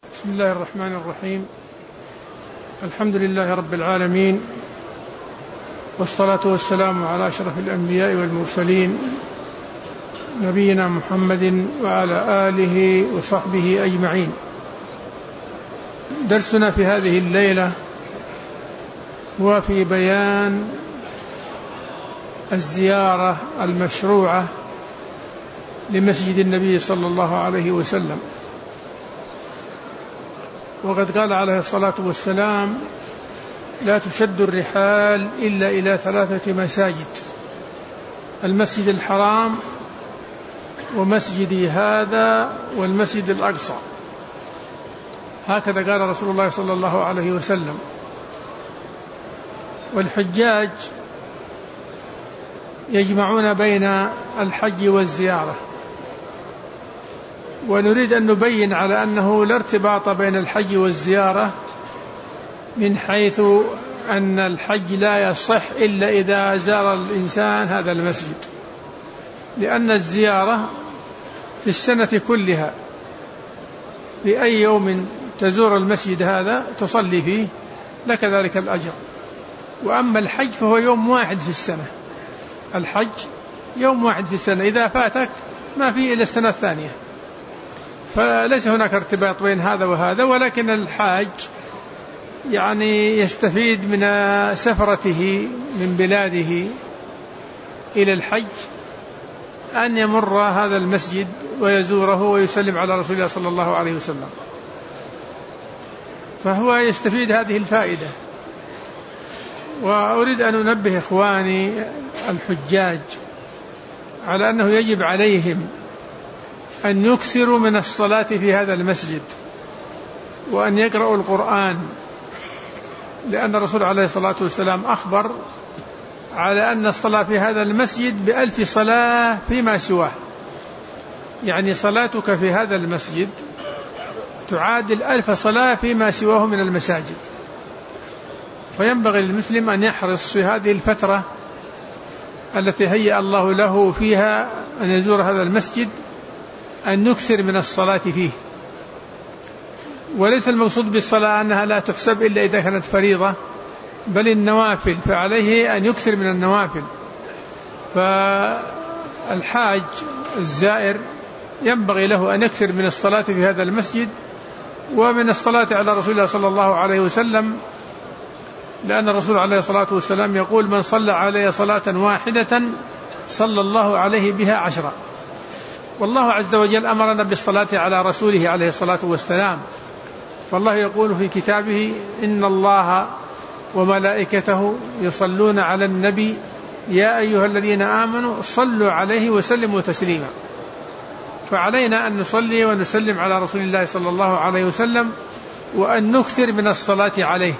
بسم الله الرحمن الرحيم. الحمد لله رب العالمين، والصلاة والسلام على أشرف الأنبياء والمرسلين نبينا محمد وعلى آله وصحبه أجمعين. درسنا في هذه الليلة هو في بيان الزيارة المشروعة لمسجد النبي صلى الله عليه وسلم. وقد قال عليه الصلاة والسلام: لا تشد الرحال إلا إلى 3 مساجد: المسجد الحرام، ومسجدي هذا، والمسجد الأقصى. هكذا قال رسول الله صلى الله عليه وسلم. والحجاج يجمعون بين الحج والزيارة، ونريد أن نبين على أنه لا ارتباط بين الحج والزيارة، من حيث أن الحج لا يصح إلا إذا زار الإنسان هذا المسجد، لأن الزيارة في السنة كلها، في أي يوم تزور المسجد هذا تصلي فيه لك ذلك الأجر. وأما الحج فهو يوم واحد في السنة، الحج يوم واحد في السنة، إذا فاتك ما فيه إلا السنة الثانية، فليس هناك ارتباط بين هذا وهذا. ولكن الحاج يعني يستفيد من سفرته من بلاده إلى الحج أن يمر هذا المسجد ويزوره ويسلم على رسول الله صلى الله عليه وسلم، فهو يستفيد هذه الفائدة. وأريد أن أنبه إخواني الحجاج على أنه يجب عليهم أن يكثروا من الصلاة في هذا المسجد، وأن يقرأوا القرآن، لأن الرسول عليه الصلاة والسلام أخبر على أن الصلاة في هذا المسجد ب1000 صلاة فيما سواه، يعني صلاتك في هذا المسجد تعادل 1000 صلاة فيما سواه من المساجد. فينبغي للمسلم أن يحرص في هذه الفترة التي هيأ الله له فيها أن يزور هذا المسجد أن نكثر من الصلاة فيه. وليس المقصود بالصلاة أنها لا تحسب إلا إذا كانت فريضة، بل النوافل، فعليه أن يكثر من النوافل. فالحاج الزائر ينبغي له أن يكثر من الصلاة في هذا المسجد، ومن الصلاة على رسول الله صلى الله عليه وسلم، لأن الرسول عليه الصلاة والسلام يقول: من صلى علي صلاة واحدة صلى الله عليه بها 10. والله عز وجل أمرنا بالصلاة على رسوله عليه الصلاة والسلام، والله يقول في كتابه: إن الله وملائكته يصلون على النبي يا أيها الذين آمنوا صلوا عليه وسلموا تسليما. فعلينا أن نصلي ونسلم على رسول الله صلى الله عليه وسلم، وأن نكثر من الصلاة عليه.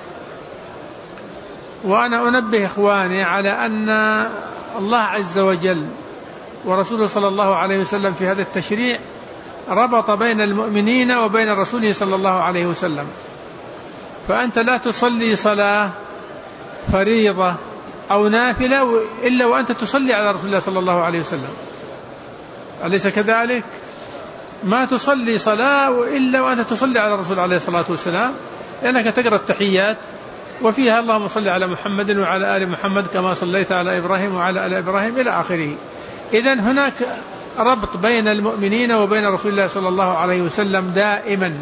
وأنا أنبه إخواني على أن الله عز وجل ورسوله صلى الله عليه وسلم في هذا التشريع ربط بين المؤمنين وبين رسوله صلى الله عليه وسلم. فأنت لا تصلي صلاة فريضة أو نافلة إلا وأنت تصلي على رسول الله صلى الله عليه وسلم، أليس كذلك؟ ما تصلي صلاة إلا وأنت تصلي على الرسول عليه الصلاة والسلام، لأنك تقرأ التحيات وفيها: اللهم صل على محمد وعلى آل محمد كما صليت على إبراهيم وعلى آل إبراهيم إلى آخره. إذن هناك ربط بين المؤمنين وبين رسول الله صلى الله عليه وسلم دائما.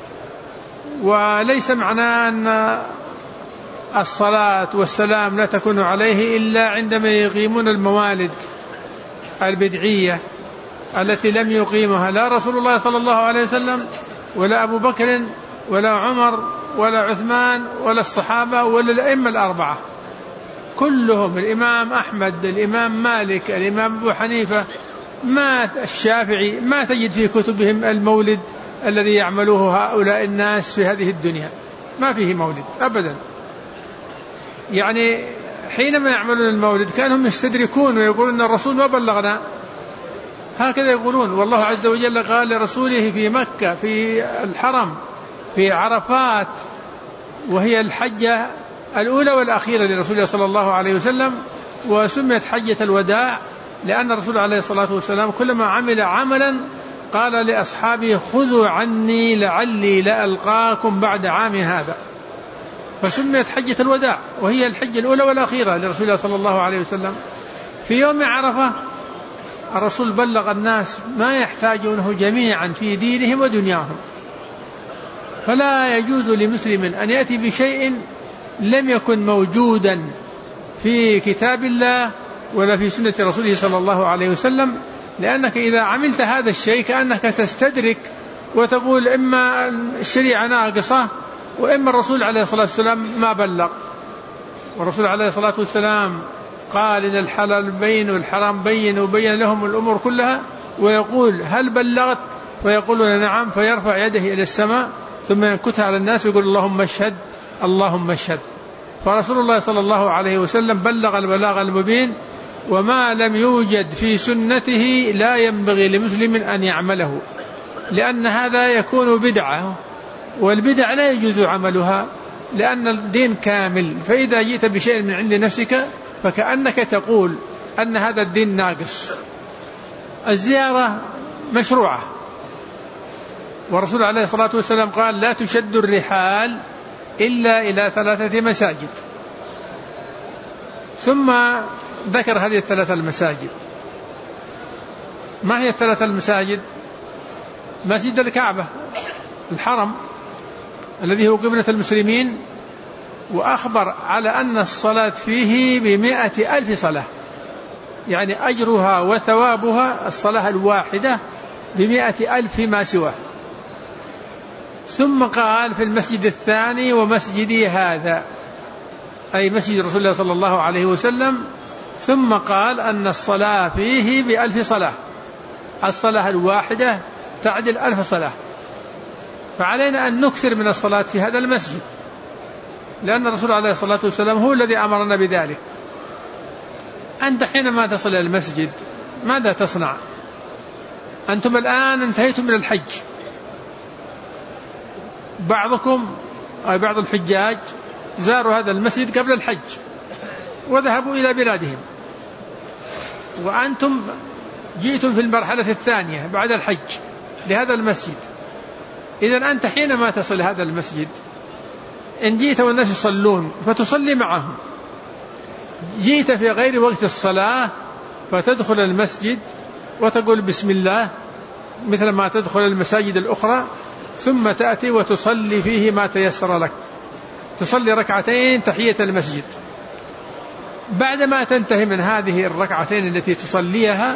وليس معناه أن الصلاة والسلام لا تكون عليه إلا عندما يقيمون الموالد البدعية التي لم يقيمها لا رسول الله صلى الله عليه وسلم ولا أبو بكر ولا عمر ولا عثمان ولا الصحابة ولا الأئمة الأربعة كلهم، الإمام أحمد، الإمام مالك، الإمام أبو حنيفة، الشافعي، ما تجد في كتبهم المولد الذي يعملوه هؤلاء الناس في هذه الدنيا، ما فيه مولد أبدا. يعني حينما يعملون المولد كانهم يستدركون ويقولون أن الرسول ما بلغنا، هكذا يقولون. والله عز وجل قال لرسوله في مكة في الحرم في عرفات، وهي الحجة الأولى والأخيرة لرسول الله صلى الله عليه وسلم، وسميت حجة الوداع، لأن الرسول عليه الصلاة والسلام كلما عمل عملا قال لأصحابه خذوا عني لعلي لألقاكم بعد عام هذا، فسميت حجة الوداع، وهي الحجة الأولى والأخيرة لرسول الله صلى الله عليه وسلم. في يوم عرفة الرسول بلغ الناس ما يحتاجونه جميعا في دينهم ودنياهم، فلا يجوز لمسلم أن يأتي بشيء لم يكن موجودا في كتاب الله ولا في سنة رسوله صلى الله عليه وسلم، لأنك إذا عملت هذا الشيء كأنك تستدرك وتقول إما الشريعة ناقصة وإما الرسول عليه الصلاة والسلام ما بلغ. والرسول عليه الصلاة والسلام قال إن الحلال بين والحرام بين وبين لهم الأمور كلها، ويقول هل بلغت؟ فيقولون نعم، فيرفع يده إلى السماء ثم ينكتها على الناس ويقول اللهم اشهد اللهم اشهد. فرسول الله صلى الله عليه وسلم بلغ البلاغ المبين، وما لم يوجد في سنته لا ينبغي لمسلم أن يعمله، لأن هذا يكون بدعة، والبدع لا يجوز عملها لأن الدين كامل. فإذا جئت بشيء من عند نفسك فكأنك تقول أن هذا الدين ناقص. الزيارة مشروعة، والرسول عليه الصلاة والسلام قال لا تشد الرحال إلا إلى 3 مساجد، ثم ذكر هذه 3 المساجد. ما هي 3 المساجد؟ مسجد الكعبة الحرم الذي هو قبلة المسلمين، وأخبر على أن الصلاة فيه ب100,000 صلاة، يعني أجرها وثوابها الصلاة الواحدة ب100,000 فيما سواه. ثم قال في المسجد الثاني ومسجدي هذا، أي مسجد رسول الله صلى الله عليه وسلم. ثم قال أن الصلاة فيه ب1000 صلاة، الصلاة الواحدة تعدل 1000 صلاة. فعلينا أن نكثر من الصلاة في هذا المسجد، لأن الرسول عليه الصلاة والسلام هو الذي أمرنا بذلك. أنت حينما تصل إلى المسجد ماذا تصنع؟ أنتم الآن انتهيتم من الحج، بعضكم أي بعض الحجاج زاروا هذا المسجد قبل الحج وذهبوا إلى بلادهم، وأنتم جئتم في المرحلة الثانية بعد الحج لهذا المسجد. إذن أنت حينما تصل هذا المسجد إن جئت والناس يصلون فتصلي معهم، جئت في غير وقت الصلاة فتدخل المسجد وتقول بسم الله مثل ما تدخل المساجد الأخرى، ثم تأتي وتصلي فيه ما تيسر لك، تصلي 2 ركعتين تحية المسجد. بعدما تنتهي من هذه 2 ركعتين التي تصليها،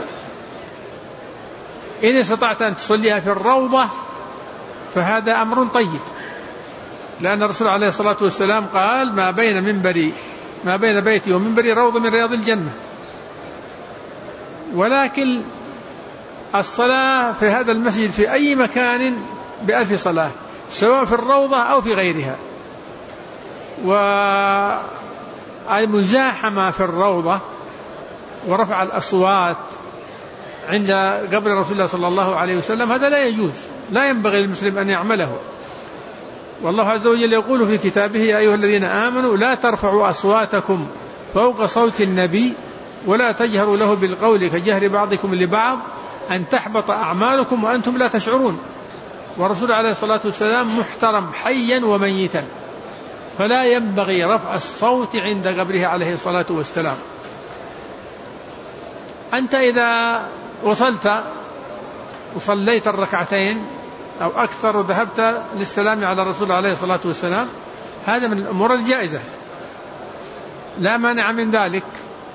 إن استطعت أن تصليها في الروضة فهذا أمر طيب، لأن الرسول عليه الصلاة والسلام قال ما بين بيتي ومنبري روضة من رياض الجنة. ولكن الصلاة في هذا المسجد في أي مكان ب1000 صلاة، سواء في الروضة أو في غيرها. والمزاحمة في الروضة ورفع الأصوات عند قبر رسول الله صلى الله عليه وسلم هذا لا يجوز، لا ينبغي للمسلم أن يعمله. والله عز وجل يقول في كتابه يا أيها الذين آمنوا لا ترفعوا أصواتكم فوق صوت النبي ولا تجهروا له بالقول كجهر بعضكم لبعض أن تحبط أعمالكم وأنتم لا تشعرون. والرسول عليه الصلاة والسلام محترم حيا وميتا، فلا ينبغي رفع الصوت عند قبره عليه الصلاة والسلام. أنت إذا وصلت وصليت 2 ركعتين أو أكثر وذهبت للسلام على الرسول عليه الصلاة والسلام، هذا من الأمور الجائزة لا مانع من ذلك،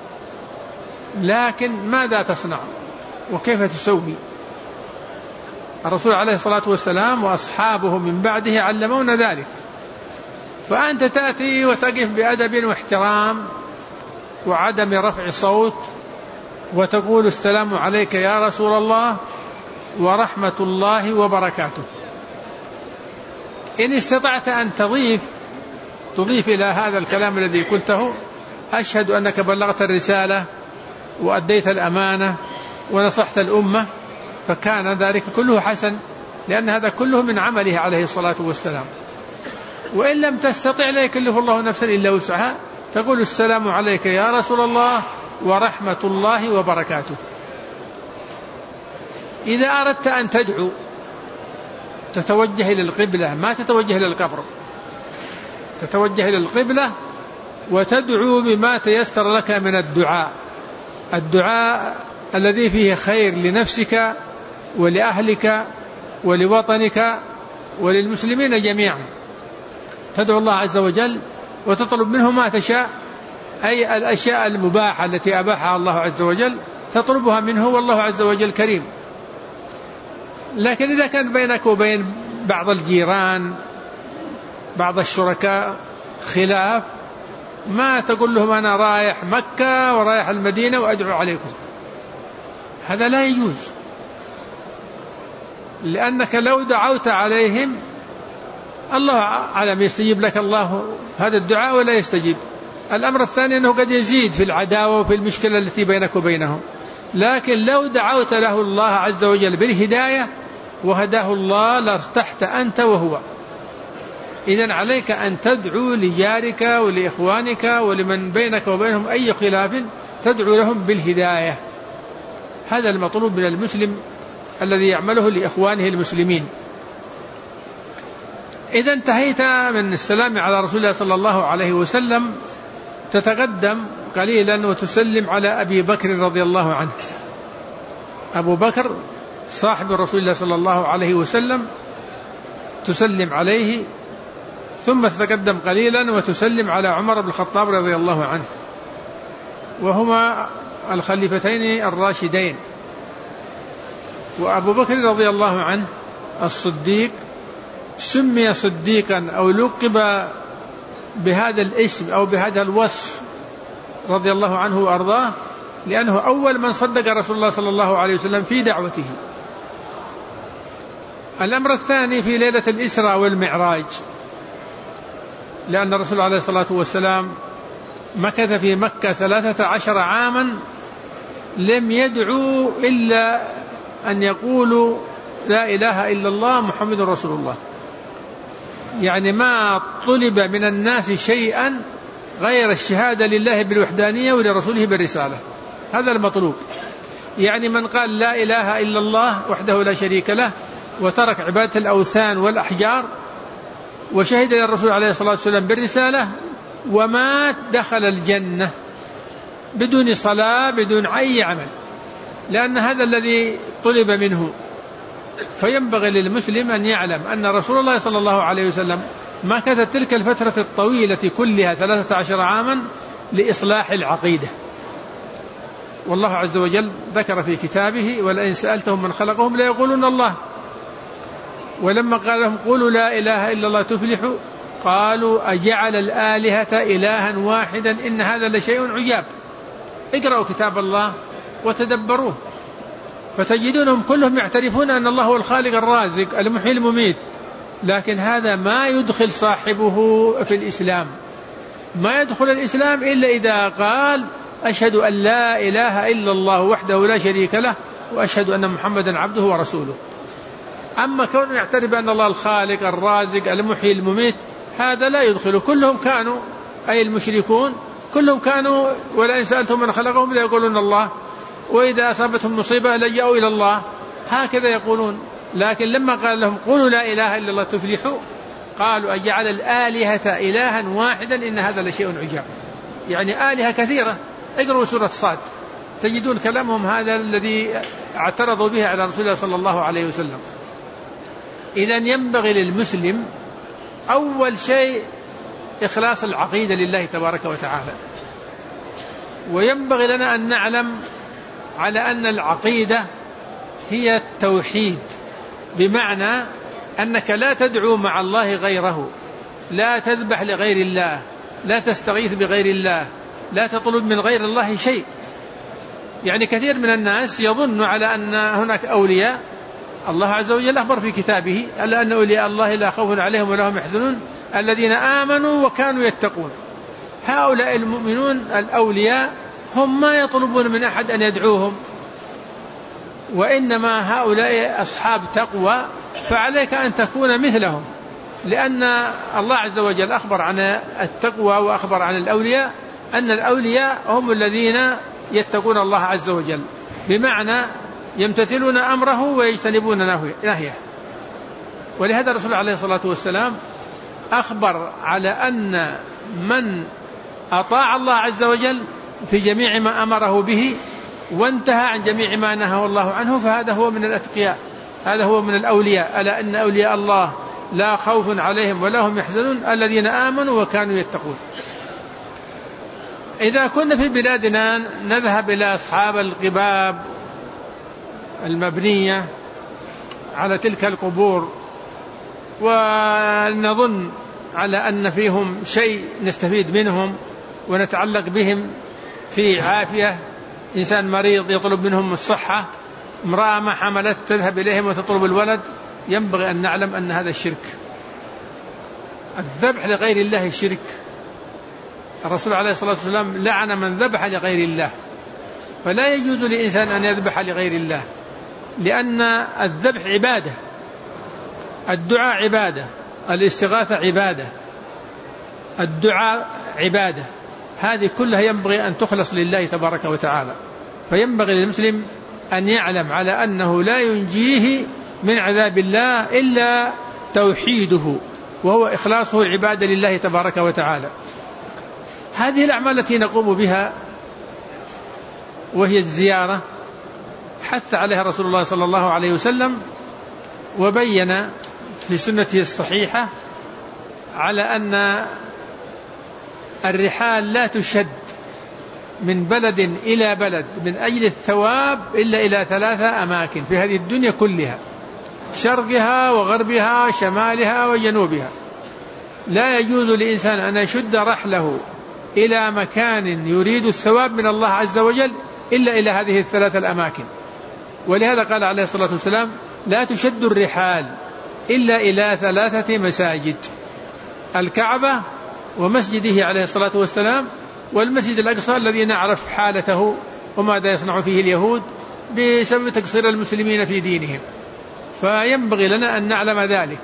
لكن ماذا تصنع وكيف تسوي؟ الرسول عليه الصلاة والسلام وأصحابه من بعده علمونا ذلك. فأنت تأتي وتقف بأدب واحترام وعدم رفع صوت وتقول السلام عليك يا رسول الله ورحمة الله وبركاته. إن استطعت أن تضيف إلى هذا الكلام الذي قلته أشهد أنك بلغت الرسالة وأديت الأمانة ونصحت الأمة، فكان ذلك كله حسن، لأن هذا كله من عمله عليه الصلاة والسلام. وإن لم تستطع لا يكلف الله نفسا إلا وسعها، تقول السلام عليك يا رسول الله ورحمة الله وبركاته. إذا أردت أن تدعو تتوجه إلى القبلة، ما تتوجه إلى القبر، تتوجه إلى القبلة وتدعو بما تيسر لك من الدعاء الذي فيه خير لنفسك ولأهلك ولوطنك وللمسلمين جميعا. تدعو الله عز وجل وتطلب منه ما تشاء، أي الأشياء المباحة التي أباحها الله عز وجل تطلبها منه، والله عز وجل كريم. لكن إذا كان بينك وبين بعض الجيران بعض الشركاء خلاف، ما تقول لهم أنا رايح مكة ورايح المدينة وأدعو عليكم، هذا لا يجوز، لأنك لو دعوت عليهم الله أعلم يستجيب لك الله هذا الدعاء ولا يستجيب. الأمر الثاني أنه قد يزيد في العداوة وفي المشكلة التي بينك وبينهم، لكن لو دعوت له الله عز وجل بالهداية وهداه الله لارتحت أنت وهو. إذن عليك أن تدعو لجارك ولإخوانك ولمن بينك وبينهم أي خلاف، تدعو لهم بالهداية. هذا المطلوب من المسلم الذي يعمله لإخوانه المسلمين. إذا انتهيت من السلام على رسول الله صلى الله عليه وسلم تتقدم قليلا وتسلم على أبي بكر رضي الله عنه. أبو بكر صاحب رسول الله صلى الله عليه وسلم، تسلم عليه، ثم تتقدم قليلا وتسلم على عمر بن الخطاب رضي الله عنه، وهما الخليفتين الراشدين. وأبو بكر رضي الله عنه الصديق سمي صديقا أو لقب بهذا الاسم أو بهذا الوصف رضي الله عنه وأرضاه، لأنه أول من صدق رسول الله صلى الله عليه وسلم في دعوته. الأمر الثاني في ليلة الإسراء والمعراج، لأن الرسول عليه الصلاة والسلام مكث في مكة 13 عاما لم يدعو إلا أن يقولوا لا إله إلا الله محمد رسول الله، يعني ما طلب من الناس شيئا غير الشهادة لله بالوحدانية ولرسوله بالرسالة، هذا المطلوب. يعني من قال لا إله إلا الله وحده لا شريك له وترك عبادة الأوثان والأحجار وشهد للرسول عليه الصلاة والسلام بالرسالة ومات دخل الجنة بدون صلاة بدون أي عمل، لأن هذا الذي طلب منه. فينبغي للمسلم أن يعلم أن رسول الله صلى الله عليه وسلم مكث تلك الفترة الطويلة كلها 13 عاما لإصلاح العقيدة، والله عز وجل ذكر في كتابه ولئن سألتهم من خلقهم ليقولون الله. ولما قال لهم قولوا لا إله إلا الله تفلحوا قالوا أجعل الآلهة إلها واحدا إن هذا لشيء عجاب. اقرأوا كتاب الله وتدبروه فتجدونهم كلهم يعترفون أن الله هو الخالق الرازق المحيي المميت، لكن هذا ما يدخل صاحبه في الإسلام. ما يدخل الإسلام إلا إذا قال أشهد أن لا إله إلا الله وحده لا شريك له وأشهد أن محمدا عبده ورسوله. أما كون يعترف أن الله الخالق الرازق المحيي المميت هذا لا يدخل. كلهم كانوا أي المشركون كلهم كانوا ولئن سألتهم من خلقهم ليقولون الله، وإذا أصابتهم مصيبة لجأوا إلى الله، هكذا يقولون. لكن لما قال لهم قولوا لا إله إلا الله تفلحوا قالوا أجعل الآلهة إلها واحدا إن هذا لشيء عجاب، يعني آلهة كثيرة. اقرأوا سورة صاد تجدون كلامهم هذا الذي اعترضوا به على رسول الله صلى الله عليه وسلم. إذن ينبغي للمسلم أول شيء إخلاص العقيدة لله تبارك وتعالى، وينبغي لنا أن نعلم على أن العقيدة هي التوحيد، بمعنى أنك لا تدعو مع الله غيره، لا تذبح لغير الله، لا تستغيث بغير الله، لا تطلب من غير الله شيء. يعني كثير من الناس يظن على أن هناك أولياء، الله عز وجل أخبر في كتابه على أن أولياء الله لا خوف عليهم ولا هم يحزنون الذين آمنوا وكانوا يتقون. هؤلاء المؤمنون الأولياء هم ما يطلبون من أحد أن يدعوهم، وإنما هؤلاء أصحاب تقوى، فعليك أن تكون مثلهم، لأن الله عز وجل أخبر عن التقوى وأخبر عن الأولياء أن الأولياء هم الذين يتقون الله عز وجل، بمعنى يمتثلون أمره ويجتنبون نهيه. ولهذا الرسول عليه الصلاة والسلام أخبر على أن من أطاع الله عز وجل في جميع ما أمره به وانتهى عن جميع ما نهى الله عنه فهذا هو من الأتقياء، هذا هو من الأولياء. ألا إن أولياء الله لا خوف عليهم ولا هم يحزنون الذين آمنوا وكانوا يتقون. إذا كنا في بلادنا نذهب إلى أصحاب القباب المبنية على تلك القبور ونظن على أن فيهم شيء نستفيد منهم ونتعلق بهم في عافية، إنسان مريض يطلب منهم الصحة، امرأة ما حملت تذهب إليهم وتطلب الولد، ينبغي أن نعلم أن هذا الشرك. الذبح لغير الله شرك. الرسول عليه الصلاة والسلام لعن من ذبح لغير الله، فلا يجوز لإنسان أن يذبح لغير الله، لأن الذبح عبادة، الدعاء عبادة، الاستغاثة عبادة، الدعاء عبادة، هذه كلها ينبغي أن تخلص لله تبارك وتعالى. فينبغي للمسلم أن يعلم على أنه لا ينجيه من عذاب الله إلا توحيده، وهو إخلاصه العبادة لله تبارك وتعالى. هذه الأعمال التي نقوم بها وهي الزيارة حث عليها رسول الله صلى الله عليه وسلم، وبين في سنته الصحيحة على أن الرحال لا تشد من بلد إلى بلد من أجل الثواب إلا إلى 3 أماكن في هذه الدنيا كلها، شرقها وغربها شمالها وجنوبها. لا يجوز لإنسان أن يشد رحله إلى مكان يريد الثواب من الله عز وجل إلا إلى هذه 3 الأماكن. ولهذا قال عليه الصلاة والسلام لا تشد الرحال إلا إلى 3 مساجد: الكعبة ومسجده عليه الصلاة والسلام، والمسجد الأقصى الذي نعرف حالته وماذا يصنع فيه اليهود بسبب تقصير المسلمين في دينهم، فينبغي لنا أن نعلم ذلك.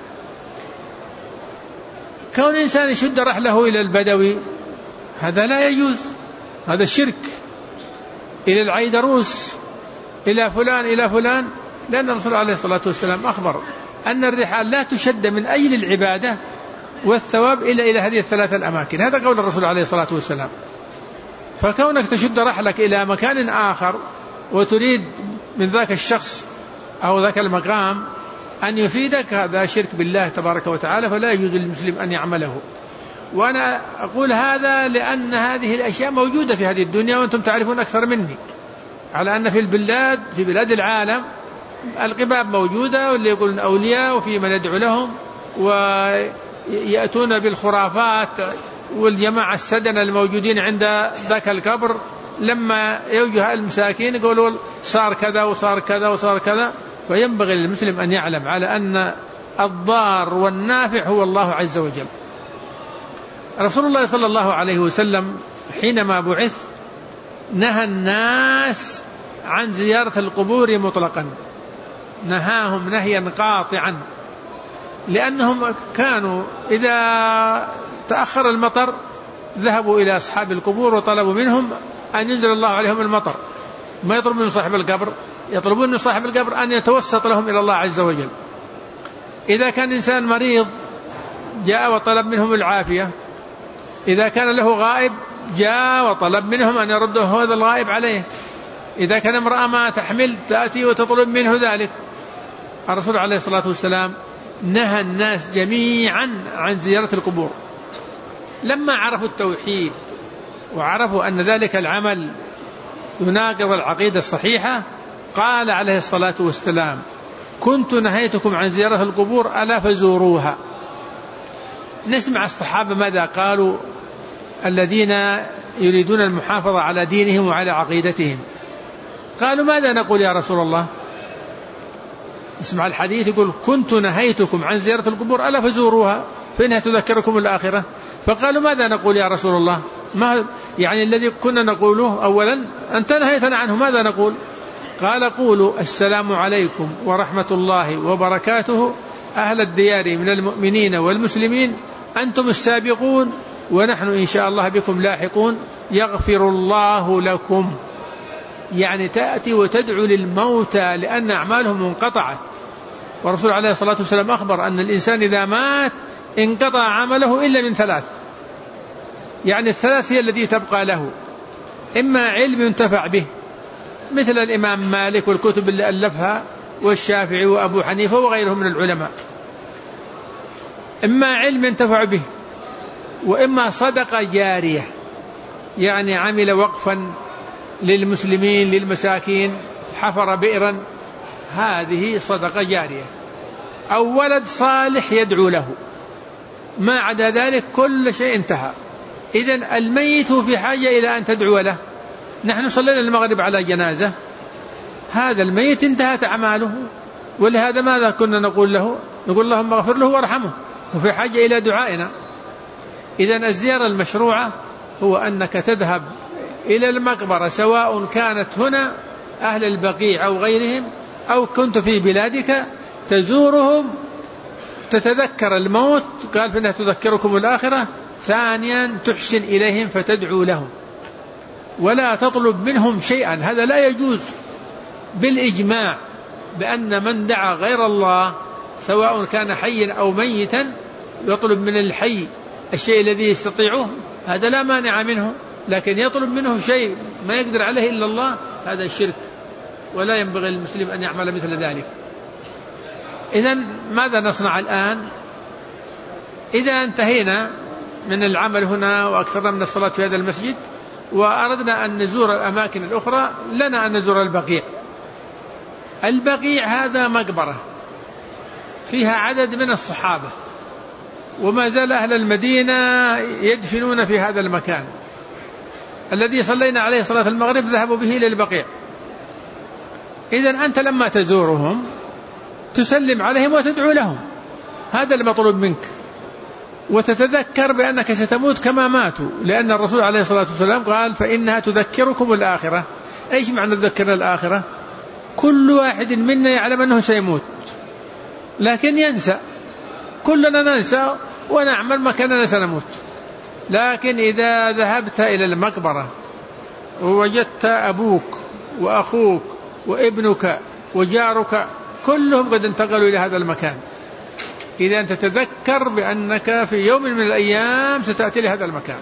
كون إنسان يشد رحله إلى البدوي هذا لا يجوز، هذا الشرك. إلى العيدروس، إلى فلان إلى فلان، لأن الرسول عليه الصلاة والسلام أخبر أن الرحال لا تشد من أجل العبادة والثواب إلا إلى هذه 3 الأماكن. هذا قول الرسول عليه الصلاة والسلام. فكونك تشد رحلك إلى مكان آخر وتريد من ذاك الشخص أو ذاك المقام أن يفيدك، هذا شرك بالله تبارك وتعالى، فلا يجوز للمسلم أن يعمله. وأنا أقول هذا لأن هذه الأشياء موجودة في هذه الدنيا وأنتم تعرفون أكثر مني، على أن في بلاد العالم القباب موجودة، واللي يقولون أولياء وفي من يدعو لهم ويأتون بالخرافات. والجماعة السدنة الموجودين عند ذاك القبر لما يوجه المساكين يقولوا صار كذا وصار كذا وصار كذا. فينبغي للمسلم أن يعلم على أن الضار والنافع هو الله عز وجل. رسول الله صلى الله عليه وسلم حينما بعث نهى الناس عن زيارة القبور مطلقا، نهاهم نهيا قاطعا، لأنهم كانوا إذا تأخر المطر ذهبوا إلى أصحاب القبور وطلبوا منهم أن ينزل الله عليهم المطر. ما يطلبون من صاحب القبر، يطلبون من صاحب القبر أن يتوسط لهم إلى الله عز وجل. إذا كان إنسان مريض جاء وطلب منهم العافية، إذا كان له غائب جاء وطلب منهم أن يردوا هذا الغائب عليه، إذا كان امرأة ما تحمل تأتي وتطلب منه ذلك. الرسول عليه الصلاة والسلام نهى الناس جميعا عن زيارة القبور. لما عرفوا التوحيد وعرفوا أن ذلك العمل يناقض العقيدة الصحيحة قال عليه الصلاة والسلام كنت نهيتكم عن زيارة القبور ألا فزوروها. نسمع الصحابة ماذا قالوا الذين يريدون المحافظة على دينهم وعلى عقيدتهم. قالوا ماذا نقول يا رسول الله؟ اسمع الحديث يقول كنت نهيتكم عن زيارة القبور ألا فزوروها فإنها تذكركم الآخرة. فقالوا ماذا نقول يا رسول الله؟ ما يعني الذي كنا نقوله أولا أنت نهيتنا عنه، ماذا نقول؟ قال قولوا السلام عليكم ورحمة الله وبركاته أهل الديار من المؤمنين والمسلمين أنتم السابقون ونحن إن شاء الله بكم لاحقون يغفر الله لكم. يعني تأتي وتدعو للموتى لأن أعمالهم انقطعت. والرسول عليه الصلاة والسلام أخبر أن الإنسان إذا مات انقطع عمله إلا من ثلاث، يعني الثلاث هي التي تبقى له: إما علم ينتفع به مثل الإمام مالك والكتب اللي ألفها والشافعي وأبو حنيفة وغيرهم من العلماء، إما علم ينتفع به، وإما صدقة جارية يعني عمل وقفا للمسلمين للمساكين، حفر بئرا، هذه صدقة جارية، أو ولد صالح يدعو له. ما عدا ذلك كل شيء انتهى. إذن الميت في حاجة إلى أن تدعو له. نحن صلينا المغرب على جنازة، هذا الميت انتهت أعماله، ولهذا ماذا كنا نقول له؟ نقول اللهم اغفر له وارحمه، وفي حاجة إلى دعائنا. إذن الزيارة المشروعة هو أنك تذهب إلى المقبرة، سواء كانت هنا أهل البقيع أو غيرهم، أو كنت في بلادك، تزورهم، تتذكر الموت، قال فإنها تذكركم الآخرة. ثانيا تحسن إليهم فتدعو لهم، ولا تطلب منهم شيئا، هذا لا يجوز بالإجماع، بأن من دعا غير الله سواء كان حيا أو ميتا يطلب من الحي الشيء الذي يستطيعه، هذا لا مانع منه، لكن يطلب منه شيء ما يقدر عليه إلا الله، هذا الشرك، ولا ينبغي للمسلم أن يعمل مثل ذلك. إذن ماذا نصنع الآن؟ إذا انتهينا من العمل هنا وأكثرنا من الصلاة في هذا المسجد وأردنا أن نزور الأماكن الأخرى، لنا أن نزور البقيع. البقيع هذا مقبرة فيها عدد من الصحابة، وما زال أهل المدينة يدفنون في هذا المكان الذي صلينا عليه صلاة المغرب، ذهبوا به إلى البقيع. إذن أنت لما تزورهم تسلم عليهم وتدعو لهم، هذا المطلوب منك، وتتذكر بأنك ستموت كما ماتوا، لأن الرسول عليه الصلاة والسلام قال فإنها تذكركم الآخرة. إيش معنى تذكرنا الآخرة؟ كل واحد منا يعلم أنه سيموت لكن ينسى، كلنا ننسى ونعمل مكاننا سنموت. لكن إذا ذهبت إلى المقبرة ووجدت أبوك وأخوك وابنك وجارك كلهم قد انتقلوا إلى هذا المكان، إذا أنت تتذكر بأنك في يوم من الأيام ستأتي لهذا المكان.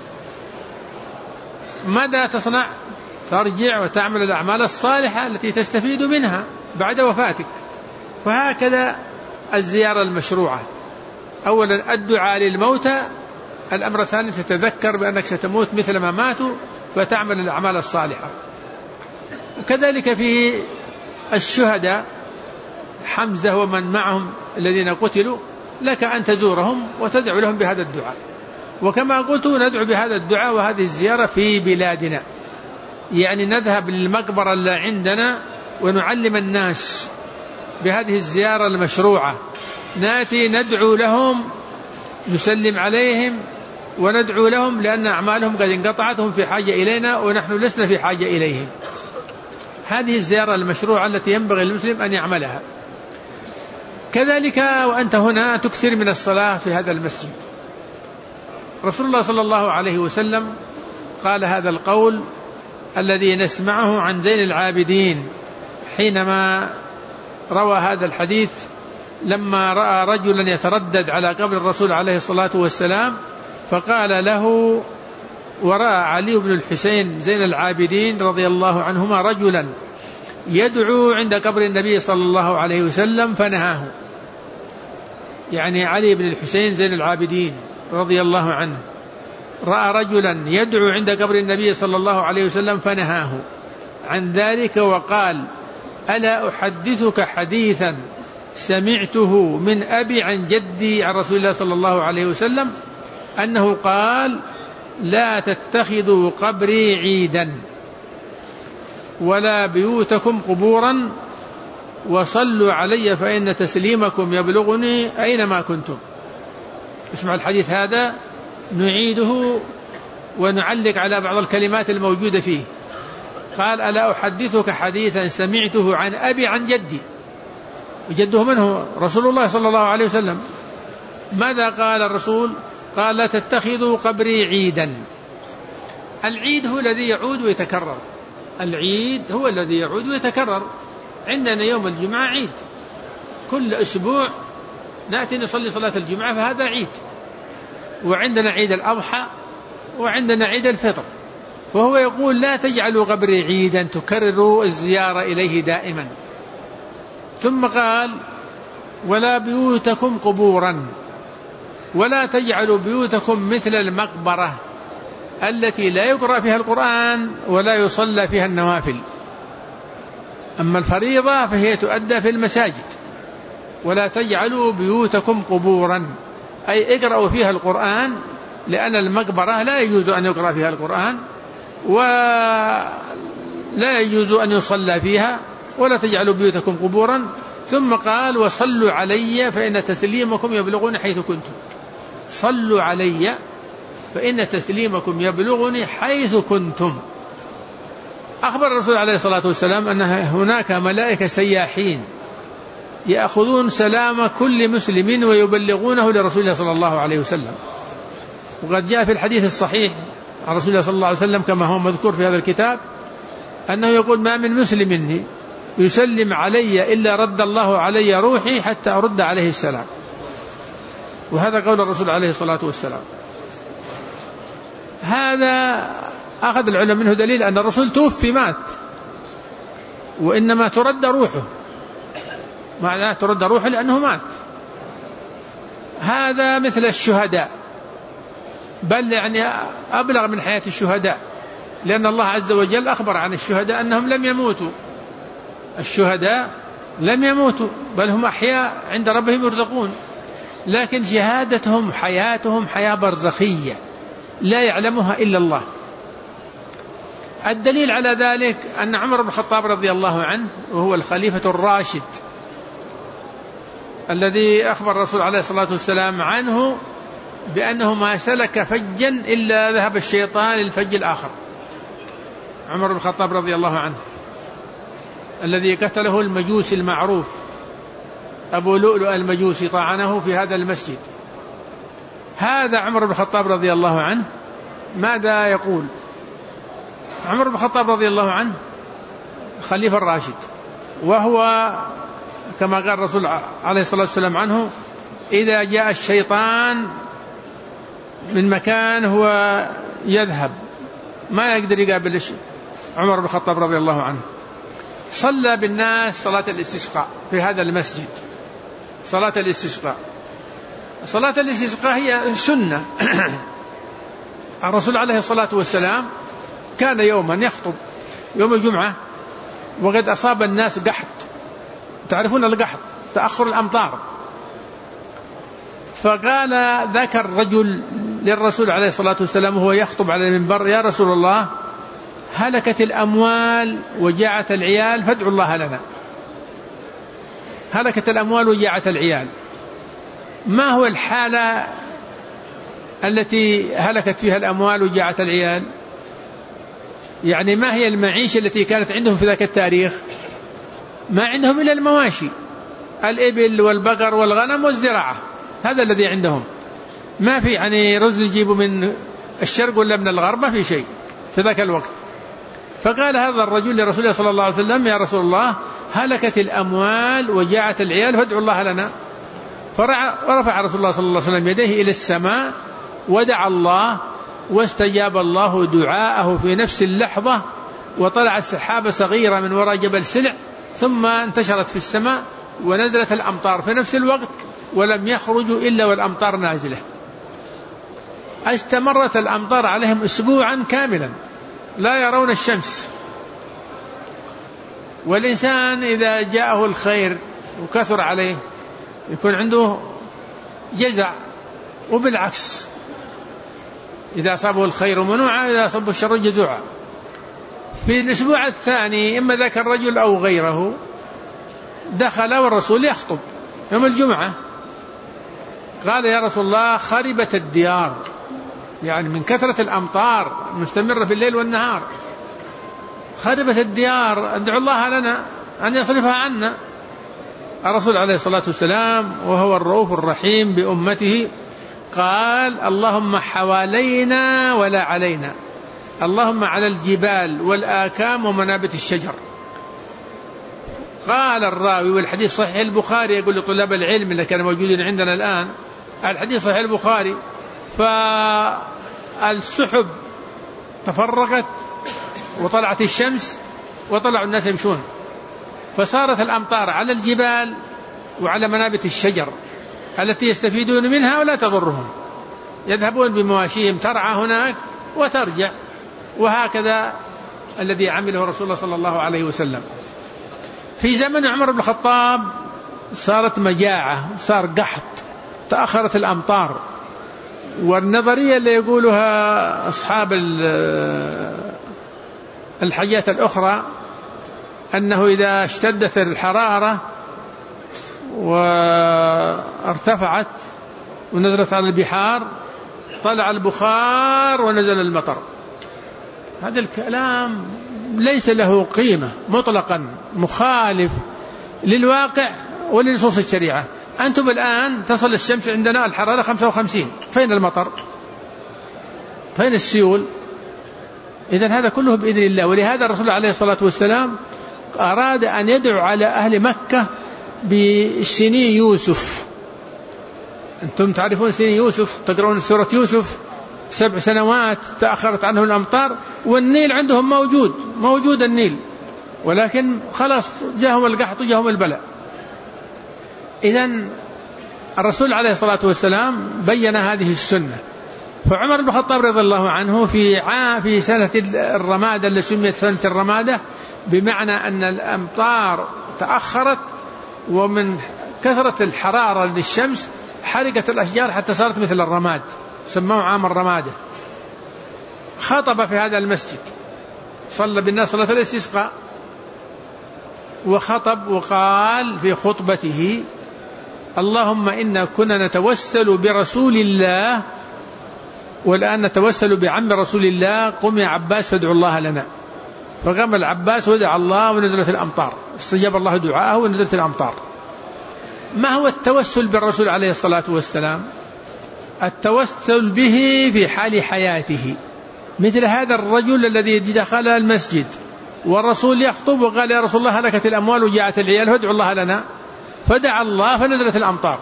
ماذا تصنع؟ ترجع وتعمل الأعمال الصالحة التي تستفيد منها بعد وفاتك. فهكذا الزيارة المشروعة: أولا الدعاء للموتى، الأمر الثاني تتذكر بأنك ستموت مثل ما ماتوا فتعمل الأعمال الصالحة. وكذلك في الشهداء حمزة ومن معهم الذين قتلوا، لك أن تزورهم وتدعو لهم بهذا الدعاء. وكما قلت ندعو بهذا الدعاء وهذه الزيارة في بلادنا، يعني نذهب للمقبرة اللي عندنا ونعلم الناس بهذه الزيارة المشروعة، نأتي ندعو لهم، نسلم عليهم وندعو لهم، لأن أعمالهم قد انقطعتهم في حاجة إلينا ونحن لسنا في حاجة إليهم. هذه الزيارة المشروعة التي ينبغي للمسلم أن يعملها. كذلك وأنت هنا تكثر من الصلاة في هذا المسجد. رسول الله صلى الله عليه وسلم قال هذا القول الذي نسمعه عن زين العابدين حينما روى هذا الحديث، لما رأى رجلا يتردد على قبر الرسول عليه الصلاة والسلام، فقال له، ورأى علي بن الحسين زين العابدين رضي الله عنهما رجلا يدعو عند قبر النبي صلى الله عليه وسلم فنهاه. يعني علي بن الحسين زين العابدين رضي الله عنه رأى رجلا يدعو عند قبر النبي صلى الله عليه وسلم فنهاه عن ذلك، وقال: ألا أحدثك حديثا سمعته من أبي عن جدي عن رسول الله صلى الله عليه وسلم أنه قال: لا تتخذوا قبري عيدا ولا بيوتكم قبورا وصلوا علي فإن تسليمكم يبلغني أينما كنتم. اسمع الحديث هذا، نعيده ونعلق على بعض الكلمات الموجودة فيه. قال: ألا أحدثك حديثا سمعته عن أبي عن جدي. وجده من هو؟ رسول الله صلى الله عليه وسلم. ماذا قال الرسول؟ قال: لا تتخذوا قبري عيدا. العيد هو الذي يعود ويتكرر، العيد هو الذي يعود ويتكرر. عندنا يوم الجمعة عيد، كل أسبوع نأتي نصلي صلاة الجمعة، فهذا عيد. وعندنا عيد الأضحى، وعندنا عيد الفطر. وهو يقول لا تجعلوا قبري عيدا تكرروا الزيارة إليه دائما. ثم قال ولا بيوتكم قبورا، ولا تجعلوا بيوتكم مثل المقبرة التي لا يقرأ فيها القرآن ولا يصلى فيها النوافل. أما الفريضة فهي تؤدى في المساجد. ولا تجعلوا بيوتكم قبورا أي اقرأوا فيها القرآن، لأن المقبرة لا يجوز أن يقرأ فيها القرآن ولا يجوز أن يصلى فيها. ولا تجعلوا بيوتكم قبورا. ثم قال وصلوا علي فإن تسليمكم يبلغني حيث كنتم. صلوا علي فإن تسليمكم يبلغني حيث كنتم. أخبر الرسول عليه الصلاة والسلام أن هناك ملائكة سياحين يأخذون سلام كل مسلم ويبلغونه لرسول الله صلى الله عليه وسلم. وقد جاء في الحديث الصحيح عن رسول الله صلى الله عليه وسلم كما هو مذكور في هذا الكتاب أنه يقول ما من مسلم يسلم علي إلا رد الله علي روحي حتى أرد عليه السلام. وهذا قول الرسول عليه الصلاة والسلام. هذا أخذ العلماء منه دليل أن الرسول توفي مات، وإنما ترد روحه. معناه ترد روحه لأنه مات. هذا مثل الشهداء، بل يعني أبلغ من حياة الشهداء، لأن الله عز وجل أخبر عن الشهداء أنهم لم يموتوا. الشهداء لم يموتوا بل هم أحياء عند ربهم يرزقون، لكن شهادتهم حياتهم حياة برزخية لا يعلمها إلا الله. الدليل على ذلك أن عمر بن الخطاب رضي الله عنه وهو الخليفة الراشد الذي أخبر الرسول عليه الصلاة والسلام عنه بأنه ما سلك فجا إلا ذهب الشيطان للفج الآخر. عمر بن الخطاب رضي الله عنه الذي قتله المجوسي المعروف أبو لؤلؤ المجوسي، طعنه في هذا المسجد. هذا عمر بن الخطاب رضي الله عنه ماذا يقول؟ عمر بن الخطاب رضي الله عنه خليفة الراشد، وهو كما قال الرسول عليه الصلاة والسلام عنه إذا جاء الشيطان من مكان هو يذهب ما يقدر يقابل عمر بن الخطاب رضي الله عنه. صلى بالناس صلاة الاستسقاء في هذا المسجد. صلاة الاستسقاء هي سنة. الرسول عليه الصلاة والسلام كان يوما يخطب يوم الجمعة وقد أصاب الناس قحط. تعرفون القحط تأخر الأمطار. فقال ذاك الرجل للرسول عليه الصلاة والسلام وهو يخطب على المنبر يا رسول الله هلكت الأموال وجاعت العيال فادعوا الله لنا. هلكت الأموال وجاعت العيال، ما هو الحالة التي هلكت فيها الأموال وجاعت العيال؟ يعني ما هي المعيشة التي كانت عندهم في ذاك التاريخ؟ ما عندهم إلا المواشي، الإبل والبقر والغنم والزراعة، هذا الذي عندهم. ما في يعني رز يجيبوا من الشرق ولا من الغرب، ما في شيء في ذاك الوقت. فقال هذا الرجل لرسول الله صلى الله عليه وسلم يا رسول الله هلكت الأموال وجاعت العيال فادعوا الله لنا. فرفع رسول الله صلى الله عليه وسلم يديه إلى السماء ودعا الله واستجاب الله دعاءه في نفس اللحظة، وطلعت سحابة صغيرة من وراء جبل سلع ثم انتشرت في السماء ونزلت الأمطار في نفس الوقت ولم يخرجوا إلا والأمطار نازلة. استمرت الأمطار عليهم أسبوعا كاملا لا يرون الشمس. والإنسان إذا جاءه الخير وكثر عليه يكون عنده جزع، وبالعكس إذا أصابه الخير منوعا إذا أصابه الشر جزوعا. في الأسبوع الثاني إما ذاك الرجل أو غيره دخل والرسول يخطب يوم الجمعة قال يا رسول الله خربت الديار، يعني من كثرة الأمطار مستمرة في الليل والنهار، خربت الديار ادعوا الله لنا أن يصرفها عنا. الرسول عليه الصلاة والسلام وهو الرؤوف الرحيم بأمته قال اللهم حوالينا ولا علينا، اللهم على الجبال والآكام ومنابت الشجر. قال الراوي، والحديث صحيح البخاري، يقول لطلاب العلم اللي كانوا موجودين عندنا الآن، الحديث صحيح البخاري، فالسحب تفرقت وطلعت الشمس وطلعوا الناس يمشون، فصارت الأمطار على الجبال وعلى منابت الشجر التي يستفيدون منها ولا تضرهم، يذهبون بمواشيهم ترعى هناك وترجع. وهكذا الذي عمله رسول الله صلى الله عليه وسلم. في زمن عمر بن الخطاب صارت مجاعة، صار قحط، تأخرت الأمطار. والنظرية اللي يقولها أصحاب الحاجات الأخرى أنه إذا اشتدت الحرارة وارتفعت ونزلت على البحار طلع البخار ونزل المطر. هذا الكلام ليس له قيمة، مطلقا مخالف للواقع ولنصوص الشريعة. أنتم الآن تصل الشمس عندنا الحرارة 55، فين المطر؟ فين السيول؟ إذن هذا كله بإذن الله. ولهذا الرسول عليه الصلاة والسلام أراد أن يدعو على أهل مكة بسني يوسف. أنتم تعرفون سني يوسف، تقرؤون سورة يوسف، 7 سنوات تأخرت عنه الأمطار، والنيل عندهم موجود النيل، ولكن خلاص جاءهم القحط وجاءهم البلاء. إذن الرسول عليه الصلاة والسلام بين هذه السنة. فعمر بن الخطاب رضي الله عنه في سنة الرمادة اللي سميت سنة الرمادة، بمعنى أن الأمطار تأخرت ومن كثرة الحرارة للشمس حرقت الأشجار حتى صارت مثل الرماد، سموه عام الرمادة. خطب في هذا المسجد، صلى بالناس صلاة الاستسقاء، وخطب وقال في خطبته: اللهم إنا كنا نتوسل برسول الله والآن نتوسل بعم رسول الله، قم يا عباس فادعوا الله لنا. فقام العباس ودعا الله ونزلت الأمطار، استجاب الله دعاءه ونزلت الأمطار. ما هو التوسل بالرسول عليه الصلاة والسلام؟ التوسل به في حال حياته، مثل هذا الرجل الذي دخل المسجد والرسول يخطب وقال: يا رسول الله هلكت الأموال وجاءت العيال فادعوا الله لنا، فدعا الله فنزلت الأمطار.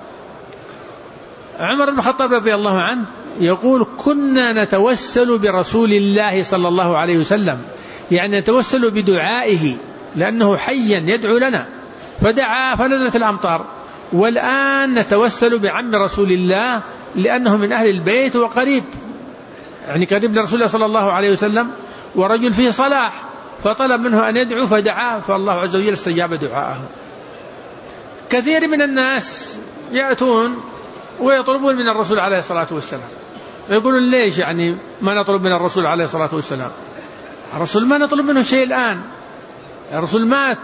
عمر بن الخطاب رضي الله عنه يقول: كنا نتوسل برسول الله صلى الله عليه وسلم، يعني نتوسل بدعائه لأنه حيا يدعو لنا، فدعا فنزلت الأمطار. والآن نتوسل بعم رسول الله لأنه من أهل البيت وقريب، يعني قريب لرسول الله صلى الله عليه وسلم، ورجل فيه صلاح، فطلب منه أن يدعو فدعا، فالله عز وجل استجاب دعاءه. كثير من الناس يأتون ويطلبون من الرسول عليه الصلاة والسلام، ويقولون: ليش يعني ما نطلب من الرسول عليه الصلاة والسلام؟ الرسول ما نطلب منه شيء الآن، الرسول مات.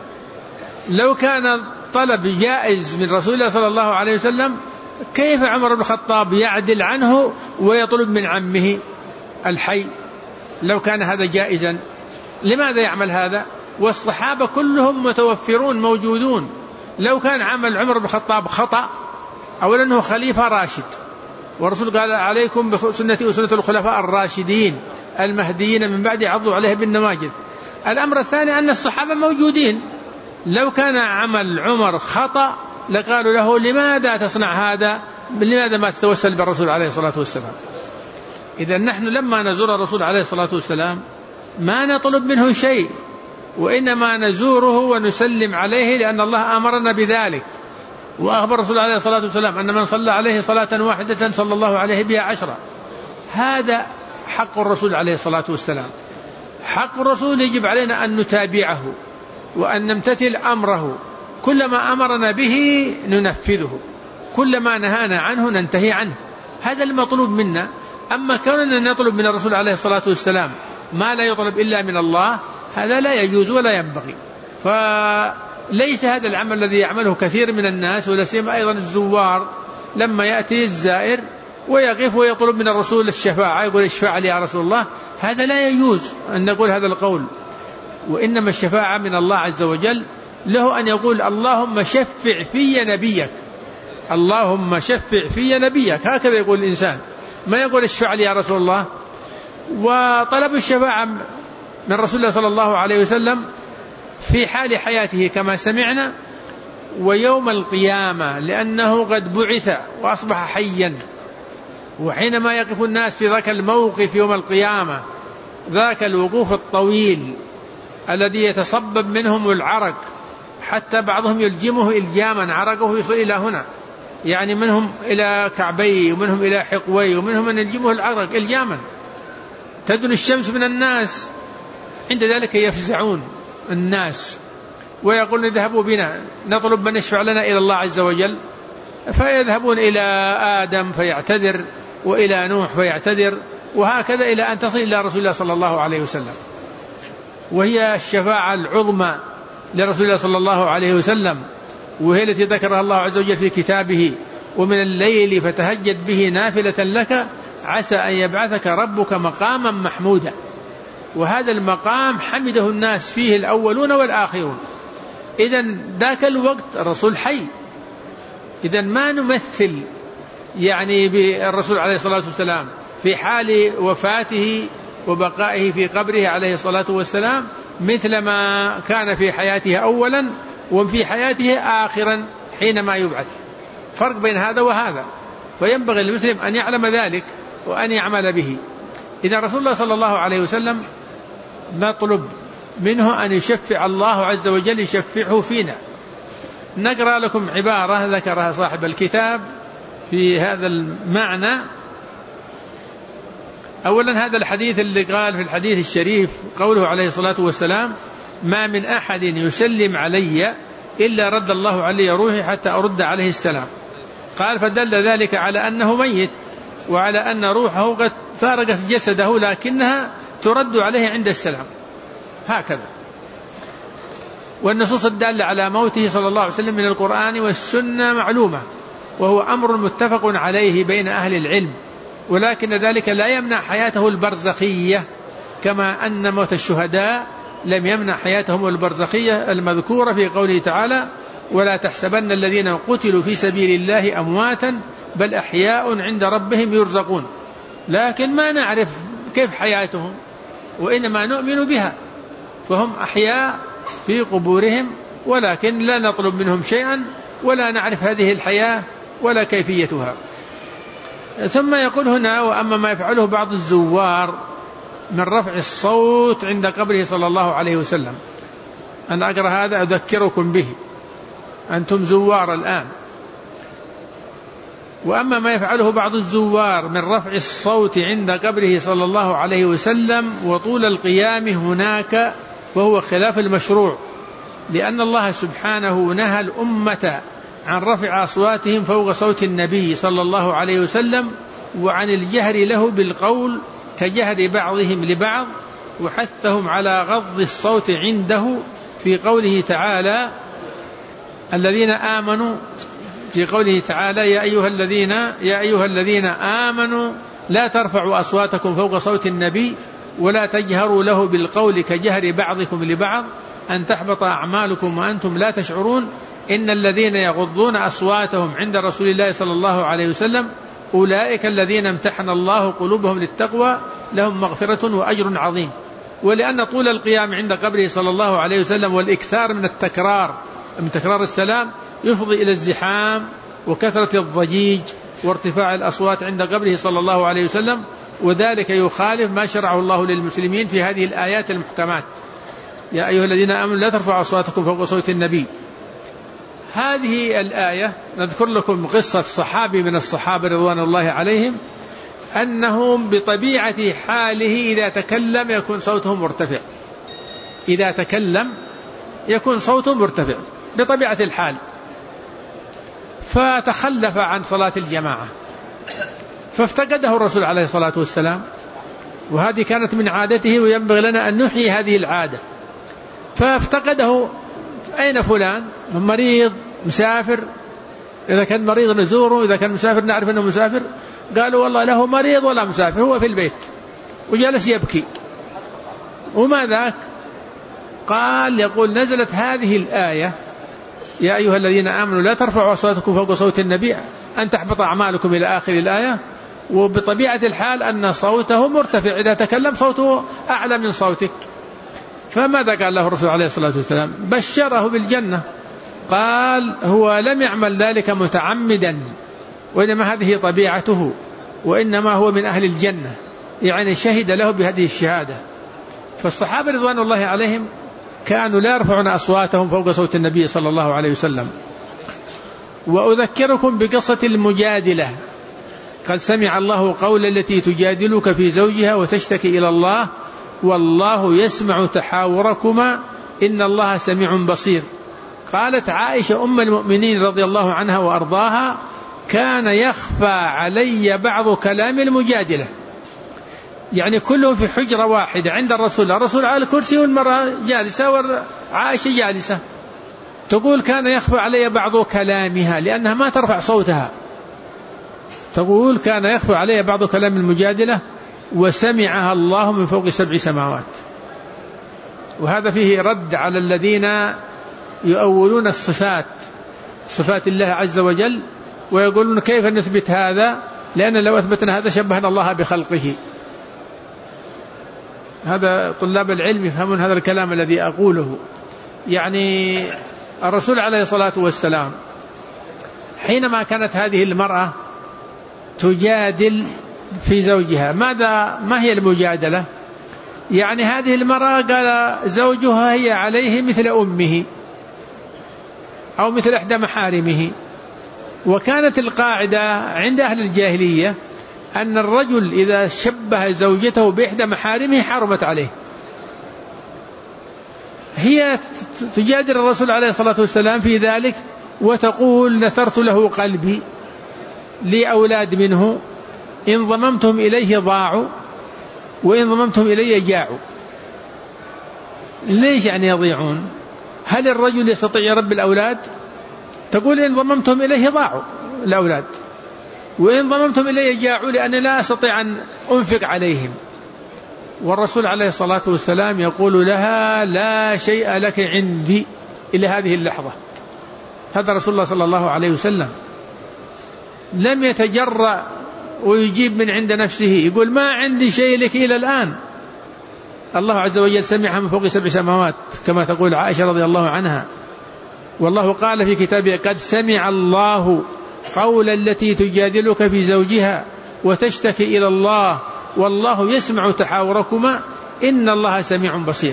لو كان طلب جائز من رسول الله صلى الله عليه وسلم، كيف عمر بن الخطاب يعدل عنه ويطلب من عمه الحي؟ لو كان هذا جائزا لماذا يعمل هذا؟ والصحابة كلهم متوفرون موجودون. لو كان عمل عمر بن الخطاب خطأ، أولا أنه خليفة راشد، والرسول قال: عليكم بسنتي وسنة الخلفاء الراشدين المهديين من بعد عضوا عليه بالنواجذ. الأمر الثاني أن الصحابة موجودين، لو كان عمل عمر خطأ لقالوا له: لماذا تصنع هذا؟ لماذا ما تتوسل بالرسول عليه الصلاة والسلام؟ إذا نحن لما نزور الرسول عليه الصلاة والسلام ما نطلب منه شيء، وإنما نزوره ونسلم عليه لأن الله أمرنا بذلك. وأخبر الرسول عليه الصلاة والسلام أن من صلى عليه صلاة واحدة صلى الله عليه بها 10. هذا حق الرسول عليه الصلاة والسلام. حق الرسول يجب علينا أن نتابعه وأن نمتثل أمره، كلما أمرنا به ننفذه، كلما نهانا عنه ننتهي عنه. هذا المطلوب منا. أما كوننا نطلب من الرسول عليه الصلاة والسلام ما لا يطلب إلا من الله، هذا لا يجوز ولا ينبغي. فليس هذا العمل الذي يعمله كثير من الناس، ولا سيما أيضا الزوار، لما يأتي الزائر ويقف ويطلب من الرسول الشفاعة، يقول: اشفع لي يا رسول الله، هذا لا يجوز أن نقول هذا القول. وإنما الشفاعة من الله عز وجل، له أن يقول: اللهم شفع في نبيك، اللهم شفع في نبيك، هكذا يقول الإنسان، ما يقول اشفع لي يا رسول الله. وطلب الشفاعة من رسول الله صلى الله عليه وسلم في حال حياته كما سمعنا، ويوم القيامة لأنه قد بعث وأصبح حيا، وحينما يقف الناس في ذاك الموقف يوم القيامة، ذاك الوقوف الطويل الذي يتصبب منهم العرق حتى بعضهم يلجمه إلجاما عرقه يصل إلى هنا، يعني منهم إلى كعبيه ومنهم إلى حقويه ومنهم من يلجمه العرق إلجاما، تدنو الشمس من الناس. عند ذلك يفزعون الناس ويقولون اذهبوا بنا نطلب من يشفع لنا إلى الله عز وجل، فيذهبون إلى آدم فيعتذر، وإلى نوح فيعتذر، وهكذا إلى أن تصل إلى رسول الله صلى الله عليه وسلم، وهي الشفاعة العظمى لرسول الله صلى الله عليه وسلم، وهي التي ذكرها الله عز وجل في كتابه: ومن الليل فتهجد به نافلة لك عسى أن يبعثك ربك مقاما محمودا. وهذا المقام حمده الناس فيه الأولون والآخرون. إذن ذاك الوقت الرسول حي، إذن ما نمثل يعني بالرسول عليه الصلاة والسلام في حال وفاته وبقائه في قبره عليه الصلاة والسلام مثل ما كان في حياته أولا وفي حياته آخرا حينما يبعث، فرق بين هذا وهذا، فينبغي للمسلم أن يعلم ذلك وأن يعمل به. إذا رسول الله صلى الله عليه وسلم نطلب منه أن يشفع الله عز وجل، يشفعه فينا. نقرأ لكم عبارة ذكرها صاحب الكتاب في هذا المعنى. أولا هذا الحديث اللي قال في الحديث الشريف قوله عليه الصلاة والسلام: ما من أحد يسلم علي إلا رد الله علي روحي حتى أرد عليه السلام. قال: فدل ذلك على أنه ميت، وعلى أن روحه قد فارقت جسده لكنها ترد عليه عند السلام، هكذا. والنصوص الدالة على موته صلى الله عليه وسلم من القرآن والسنة معلومة، وهو أمر متفق عليه بين أهل العلم، ولكن ذلك لا يمنع حياته البرزخية، كما أن موت الشهداء لم يمنع حياتهم البرزخية المذكورة في قوله تعالى: ولا تحسبن الذين قتلوا في سبيل الله أمواتا بل أحياء عند ربهم يرزقون. لكن ما نعرف كيف حياتهم، وإنما نؤمن بها، فهم أحياء في قبورهم، ولكن لا نطلب منهم شيئا ولا نعرف هذه الحياة ولا كيفيتها. ثم يقول هنا: وأما ما يفعله بعض الزوار من رفع الصوت عند قبره صلى الله عليه وسلم. أنا أقرأ هذا أذكركم به، أنتم زوار الآن. وأما ما يفعله بعض الزوار من رفع الصوت عند قبره صلى الله عليه وسلم وطول القيام هناك وهو خلاف المشروع، لأن الله سبحانه نهى الأمة عن رفع أصواتهم فوق صوت النبي صلى الله عليه وسلم، وعن الجهر له بالقول كجهر بعضهم لبعض، وحثهم على غض الصوت عنده في قوله تعالى: الذين آمنوا، في قوله تعالى: يا أيها الذين آمنوا لا ترفعوا أصواتكم فوق صوت النبي ولا تجهروا له بالقول كجهر بعضكم لبعض أن تحبط أعمالكم وأنتم لا تشعرون إن الذين يغضون أصواتهم عند رسول الله صلى الله عليه وسلم أولئك الذين امتحن الله قلوبهم للتقوى لهم مغفرة وأجر عظيم. ولأن طول القيام عند قبره صلى الله عليه وسلم والإكثار من تكرار السلام يفضي إلى الزحام وكثرة الضجيج وارتفاع الأصوات عند قبره صلى الله عليه وسلم، وذلك يخالف ما شرعه الله للمسلمين في هذه الآيات المحكمات: يا أيها الذين آمنوا لا ترفعوا أصواتكم فوق صوت النبي. هذه الآية نذكر لكم قصة صحابي من الصحابة رضوان الله عليهم، أنهم بطبيعة حاله إذا تكلم يكون صوته مرتفع، إذا تكلم يكون صوته مرتفع بطبيعة الحال، فتخلف عن صلاة الجماعة فافتقده الرسول عليه الصلاة والسلام، وهذه كانت من عادته وينبغي لنا أن نحيي هذه العادة. فافتقده: أين فلان؟ مريض، مسافر، إذا كان مريض نزوره، إذا كان مسافر نعرف أنه مسافر. قالوا: والله له مريض ولا مسافر، هو في البيت وجلس يبكي. وما ذاك؟ قال: يقول نزلت هذه الآية: يا أيها الذين آمنوا لا ترفعوا أصواتكم فوق صوت النبي أن تحبط أعمالكم إلى آخر الآية. وبطبيعة الحال أن صوته مرتفع، إذا تكلم صوته أعلى من صوتك. فماذا قال له الرسول عليه الصلاة والسلام؟ بشره بالجنة، قال هو لم يعمل ذلك متعمدا، وإنما هذه طبيعته، وإنما هو من أهل الجنة، يعني شهد له بهذه الشهادة. فالصحابة رضوان الله عليهم كانوا لا يرفعون أصواتهم فوق صوت النبي صلى الله عليه وسلم. وأذكركم بقصة المجادلة. قد سمع الله قول التي تجادلك في زوجها وتشتكي إلى الله والله يسمع تحاوركما إن الله سميع بصير. قالت عائشة أم المؤمنين رضي الله عنها وأرضاها: كان يخفى علي بعض كلام المجادلة، يعني كلهم في حجرة واحدة عند الرسول على الكرسي والمرأة جالسة وعائشة جالسة. تقول كان يخفى علي بعض كلامها لأنها ما ترفع صوتها. تقول كان يخفى علي بعض كلام المجادلة وسمعها الله من فوق 7 سماوات. وهذا فيه رد على الذين يؤولون صفات الله عز وجل ويقولون كيف نثبت هذا، لأن لو أثبتنا هذا شبهنا الله بخلقه. هذا طلاب العلم يفهمون هذا الكلام الذي أقوله. يعني الرسول عليه الصلاة والسلام حينما كانت هذه المرأة تجادل في زوجها، ما هي المجادلة؟ يعني هذه المرأة قال زوجها هي عليه مثل أمه أو مثل إحدى محارمه. وكانت القاعدة عند أهل الجاهلية أن الرجل إذا شبه زوجته بإحدى محارمه حرمت عليه. هي تجادل الرسول عليه الصلاة والسلام في ذلك وتقول: نثرت له قلبي، لي أولاد منه، إن ضممتهم إليه ضاعوا وإن ضممتهم إليه جاعوا. ليش يعني يضيعون؟ هل الرجل يستطيع يربي الأولاد؟ تقول إن ضممتهم إليه ضاعوا الأولاد، وإن ضممتهم إليه جاعوا لأني لا أستطيع أن أنفق عليهم. والرسول عليه الصلاة والسلام يقول لها: لا شيء لك عندي إلى هذه اللحظة. هذا رسول الله صلى الله عليه وسلم لم يتجرأ ويجيب من عند نفسه، يقول ما عندي شيء لك إلى الآن. الله عز وجل سمعها من فوق 7 سماوات كما تقول عائشة رضي الله عنها. والله قال في كتابه: قد سمع الله قول التي تجادلك في زوجها وتشتكي إلى الله والله يسمع تحاوركما إن الله سميع بصير.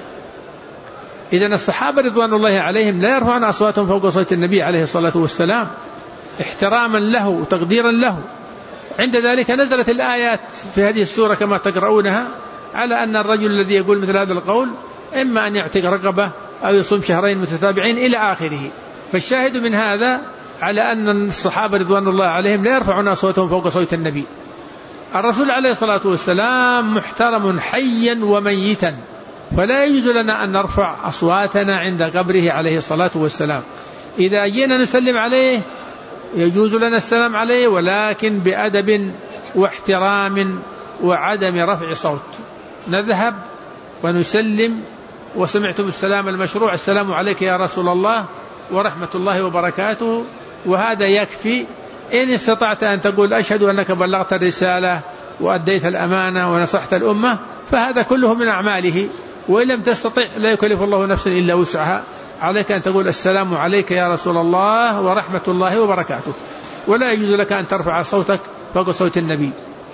إذن الصحابة رضوان الله عليهم لا يرفعون أصواتهم فوق صوت النبي عليه الصلاة والسلام احتراما له وتقديرا له. عند ذلك نزلت الآيات في هذه السورة كما تقرؤونها على أن الرجل الذي يقول مثل هذا القول إما أن يعتق رقبة أو يصوم شهرين متتابعين إلى آخره. فالشاهد من هذا على أن الصحابة رضوان الله عليهم لا يرفعون أصواتهم فوق صوت النبي. الرسول عليه الصلاة والسلام محترم حيا وميتا، فلا يجوز لنا أن نرفع أصواتنا عند قبره عليه الصلاة والسلام. إذا جينا نسلم عليه يجوز لنا السلام عليه، ولكن بأدب واحترام وعدم رفع صوت. نذهب ونسلم وسمعتم السلام المشروع: السلام عليك يا رسول الله ورحمة الله وبركاته، وهذا يكفي. إن استطعت أن تقول أشهد أنك بلغت الرسالة وأديت الأمانة ونصحت الأمة فهذا كله من أعماله. وإن لم تستطع لا يكلف الله نفسا إلا وسعها، عليك أن تقول السلام عليك يا رسول الله ورحمة الله وبركاته، ولا يجوز لك أن ترفع صوتك فوق صوت النبي.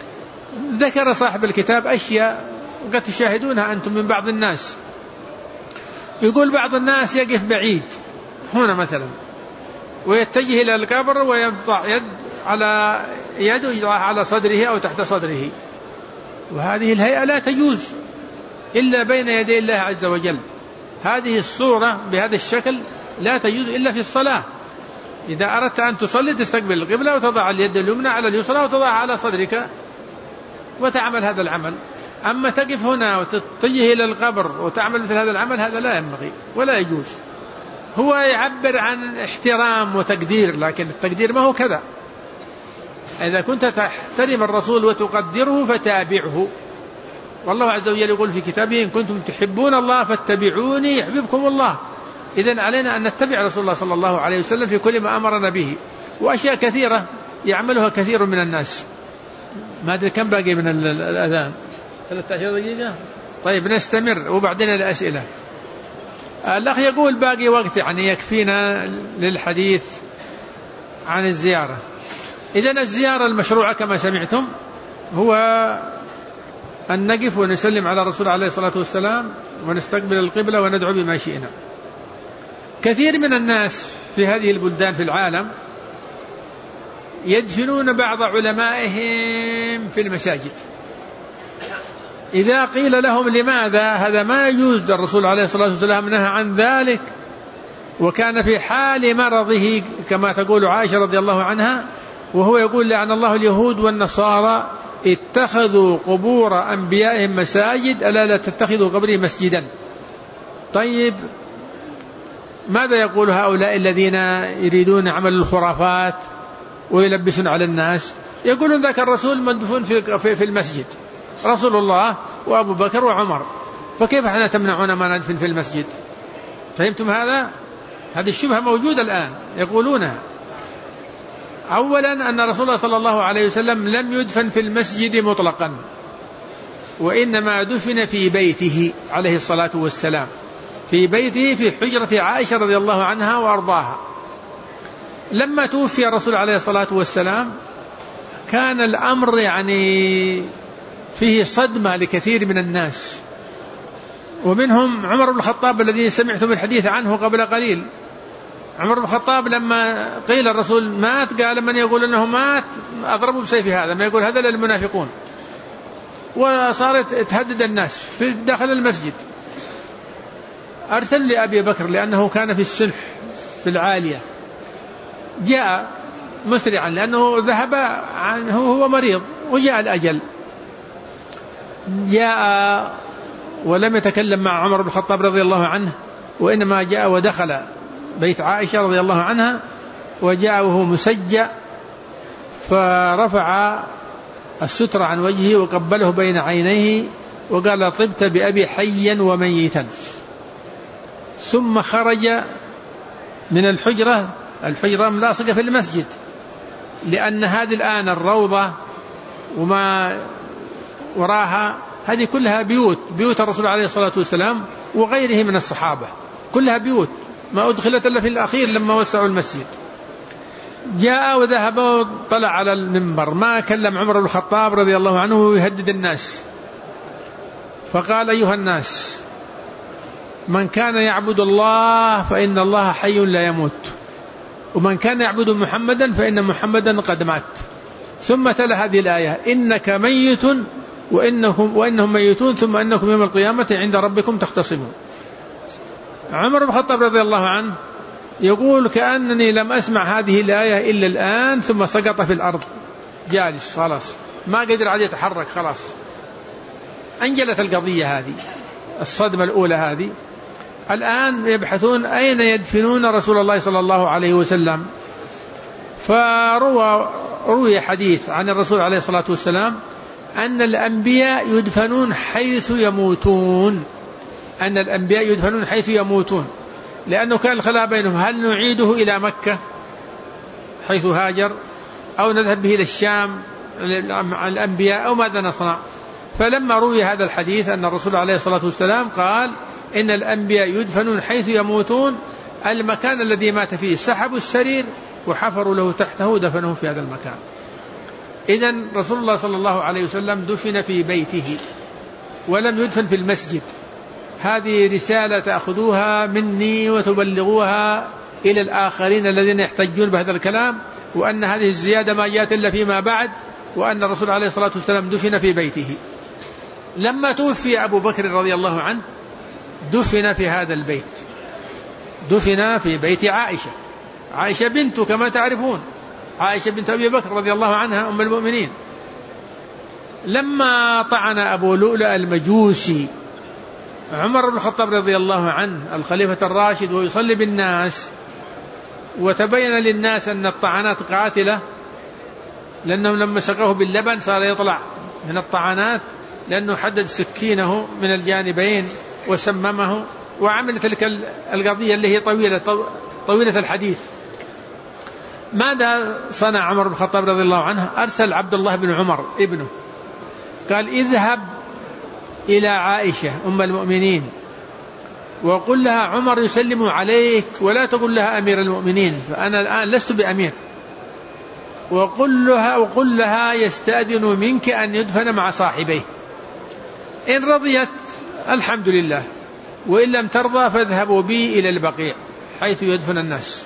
ذكر صاحب الكتاب أشياء قد تشاهدونها أنتم من بعض الناس. يقول بعض الناس يقف بعيد هنا مثلا ويتجه إلى القبر ويضع يد على يده يضعها على صدره أو تحت صدره، وهذه الهيئة لا تجوز إلا بين يدي الله عز وجل. هذه الصورة بهذا الشكل لا تجوز إلا في الصلاة. إذا أردت أن تصلي تستقبل القبلة وتضع اليد اليمنى على اليسرى وتضعها على صدرك وتعمل هذا العمل. أما تقف هنا وتتجه إلى القبر وتعمل مثل هذا العمل هذا لا ينبغي ولا يجوز. هو يعبر عن احترام وتقدير، لكن التقدير ما هو كذا. إذا كنت تحترم الرسول وتقدره فتابعه. والله عز وجل يقول في كتابه: إن كنتم تحبون الله فاتبعوني يحببكم الله. إذن علينا أن نتبع رسول الله صلى الله عليه وسلم في كل ما أمرنا به. وأشياء كثيرة يعملها كثير من الناس، ما أدري كم باقي من الأذان. 13 دقيقة. طيب نستمر وبعدين الأسئلة. الأخ يقول باقي وقت يعني يكفينا للحديث عن الزيارة. إذن الزيارة المشروعة كما سمعتم هو أن نقف ونسلم على الرسول عليه الصلاة والسلام ونستقبل القبلة وندعو بما شئنا. كثير من الناس في هذه البلدان في العالم يدفنون بعض علمائهم في المساجد. إذا قيل لهم لماذا هذا ما يجوز، الرسول عليه الصلاة والسلام نهى عن ذلك وكان في حال مرضه كما تقول عائشة رضي الله عنها، وهو يقول لعن الله اليهود والنصارى اتخذوا قبور أنبيائهم مساجد ألا لا تتخذوا قبري مسجدا. طيب ماذا يقول هؤلاء الذين يريدون عمل الخرافات ويلبسون على الناس؟ يقولون ذاك الرسول مدفون في المسجد، رسول الله وأبو بكر وعمر، فكيف احنا تمنعون ما ندفن في المسجد؟ فهمتم هذا؟ هذه الشبهة موجودة الآن يقولونها. أولا أن رسول الله صلى الله عليه وسلم لم يدفن في المسجد مطلقا، وإنما دفن في بيته عليه الصلاة والسلام، في بيته في حجرة عائشة رضي الله عنها وأرضاها. لما توفي الرسول عليه الصلاة والسلام كان الأمر يعني فيه صدمة لكثير من الناس، ومنهم عمر بن الخطاب الذي سمعتم الحديث عنه قبل قليل. عمر بن الخطاب لما قيل الرسول مات قال من يقول أنه مات أضربوا بسيف هذا، ما يقول هذا للمنافقون، وصارت تهدد الناس في داخل المسجد. أرسل لأبي بكر لأنه كان في السلح في العالية، جاء مسرعا لأنه ذهب عنه هو مريض وجاء الأجل، جاء ولم يتكلم مع عمر بن الخطاب رضي الله عنه، وإنما جاء ودخل بيت عائشة رضي الله عنها، وجاء وهو مسجع فرفع الستر عن وجهه وقبله بين عينيه وقال طبت بأبي حيا وميتا. ثم خرج من الحجرة ملاصقة في المسجد، لأن هذه الآن الروضة وما وراها هذه كلها بيوت الرسول عليه الصلاة والسلام وغيره من الصحابة، كلها بيوت ما أدخلت إلا في الأخير لما وسعوا المسجد. جاء وذهب وطلع على المنبر، ما كلم عمر بن الخطاب رضي الله عنه ويهدد الناس، فقال أيها الناس من كان يعبد الله فإن الله حي لا يموت، ومن كان يعبد محمدا فإن محمدا قد مات. ثم تلا هذه الآية إنك ميت وإنهم ميتون ثم أنكم يوم القيامة عند ربكم تختصمون. عمر بن الخطاب رضي الله عنه يقول كأنني لم أسمع هذه الآية إلا الآن، ثم سقط في الأرض جالس خلاص ما قدر عاد يتحرك، خلاص أنجلت القضية هذه، الصدمة الأولى هذه. الآن يبحثون أين يدفنون رسول الله صلى الله عليه وسلم، فروي حديث عن الرسول عليه الصلاة والسلام أن الأنبياء يدفنون حيث يموتون، أن الأنبياء يدفنون حيث يموتون، لأنه كان الخلاف بينهم هل نعيده إلى مكة حيث هاجر أو نذهب به إلى الشام عن الأنبياء أو ماذا نصنع. فلما روي هذا الحديث أن الرسول عليه الصلاة والسلام قال إن الأنبياء يدفنون حيث يموتون، المكان الذي مات فيه سحبوا السرير وحفروا له تحته دفنوه في هذا المكان. إذن رسول الله صلى الله عليه وسلم دفن في بيته ولم يدفن في المسجد. هذه رسالة تأخذوها مني وتبلغوها إلى الآخرين الذين يحتجون بهذا الكلام، وأن هذه الزيادة ما جاءت إلا فيما بعد، وأن الرسول عليه الصلاة والسلام دفن في بيته. لما توفي أبو بكر رضي الله عنه دفن في هذا البيت، دفن في بيت عائشة بنت كما تعرفون، عائشة بنت أبي بكر رضي الله عنها أم المؤمنين. لما طعن أبو لؤلؤ المجوسي عمر بن الخطاب رضي الله عنه الخليفة الراشد ويصلي بالناس، وتبين للناس أن الطعنات قاتلة، لأنهم لما سقوه باللبن صار يطلع من الطعنات، لأنه حدد سكينه من الجانبين وسممه، وعمل تلك القضية اللي هي طويلة الحديث. ماذا صنع عمر بن الخطاب رضي الله عنه؟ أرسل عبد الله بن عمر ابنه، قال اذهب إلى عائشة أم المؤمنين وقل لها عمر يسلم عليك، ولا تقل لها أمير المؤمنين فأنا الآن لست بأمير، وقل لها يستأذن منك أن يدفن مع صاحبيه، إن رضيت الحمد لله، وإن لم ترضى فاذهبوا بي إلى البقيع حيث يدفن الناس.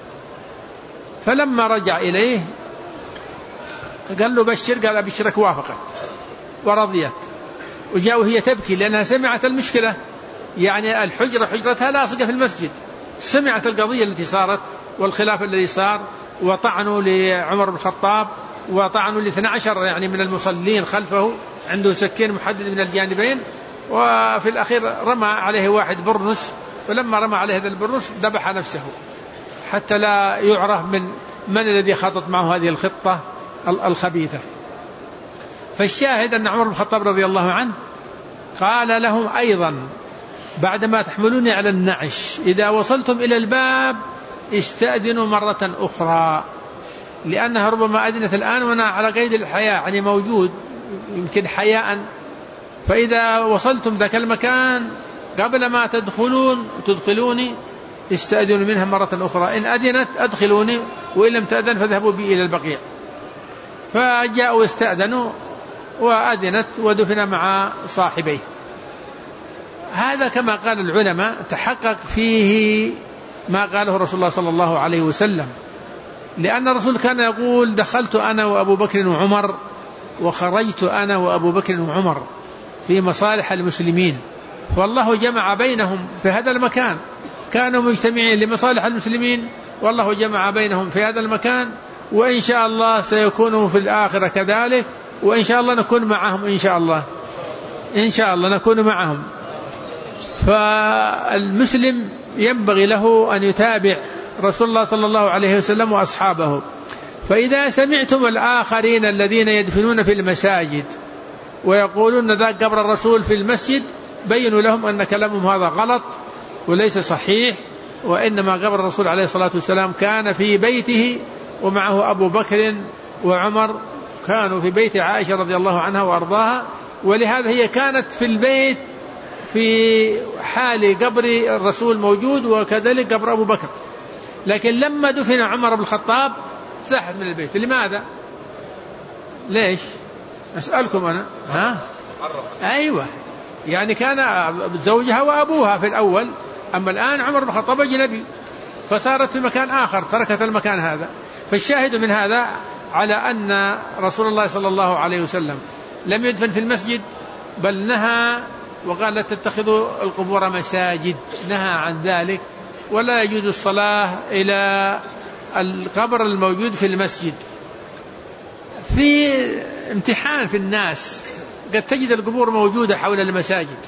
فلما رجع إليه قال له بشر، قال أبشرك وافقت ورضيت، وجاء وهي تبكي لأنها سمعت المشكلة، يعني الحجرة حجرتها لاصقة في المسجد، سمعت القضية التي صارت والخلاف الذي صار، وطعنوا لعمر بن الخطاب وطعنوا ل12 يعني من المصلين خلفه، عنده سكين محدد من الجانبين، وفي الأخير رمى عليه واحد برنس، ولما رمى عليه هذا البرنس ذبح نفسه حتى لا يعرف من الذي خطط معه هذه الخطة الخبيثة. فالشاهد أن عمر بن الخطاب رضي الله عنه قال لهم أيضا بعدما تحملوني على النعش إذا وصلتم إلى الباب استأذنوا مرة أخرى، لأنها ربما أذنت الآن وأنا على قيد الحياة، يعني موجود يمكن حياء، فإذا وصلتم ذاك المكان قبل ما تدخلوني استأذنوا منها مرة أخرى، إن أذنت أدخلوني وإن لم تأذن فاذهبوا بي إلى البقيع. فجاءوا استأذنوا وأذنت ودفن مع صاحبيه. هذا كما قال العلماء تحقق فيه ما قاله رسول الله صلى الله عليه وسلم، لأن الرسول كان يقول دخلت أنا وأبو بكر وعمر وخرجت أنا وأبو بكر وعمر في مصالح المسلمين، والله جمع بينهم في هذا المكان، كانوا مجتمعين لمصالح المسلمين والله جمع بينهم في هذا المكان، وإن شاء الله سيكونوا في الآخرة كذلك، وإن شاء الله نكون معهم، إن شاء الله نكون معهم. فالمسلم ينبغي له أن يتابع رسول الله صلى الله عليه وسلم وأصحابه. فإذا سمعتم الآخرين الذين يدفنون في المساجد ويقولون ذاك قبر الرسول في المسجد بينوا لهم أن كلامهم هذا غلط وليس صحيح، وإنما قبر الرسول عليه الصلاة والسلام كان في بيته ومعه أبو بكر وعمر، كانوا في بيت عائشة رضي الله عنها وأرضاها، ولهذا هي كانت في البيت في حال قبر الرسول موجود وكذلك قبر أبو بكر. لكن لما دفن عمر بن الخطاب سحب من البيت. لماذا؟ ليش؟ أسألكم أنا. أيوة، يعني كان زوجها وأبوها في الأول، أما الآن عمر بن الخطاب أجنبي فصارت في مكان آخر، تركت المكان هذا. فالشاهد من هذا على أن رسول الله صلى الله عليه وسلم لم يدفن في المسجد، بل نهى وقال لا تتخذوا القبور مساجد، نهى عن ذلك، ولا يجوز الصلاة إلى القبر الموجود في المسجد. في امتحان في الناس، قد تجد القبور موجودة حول المساجد،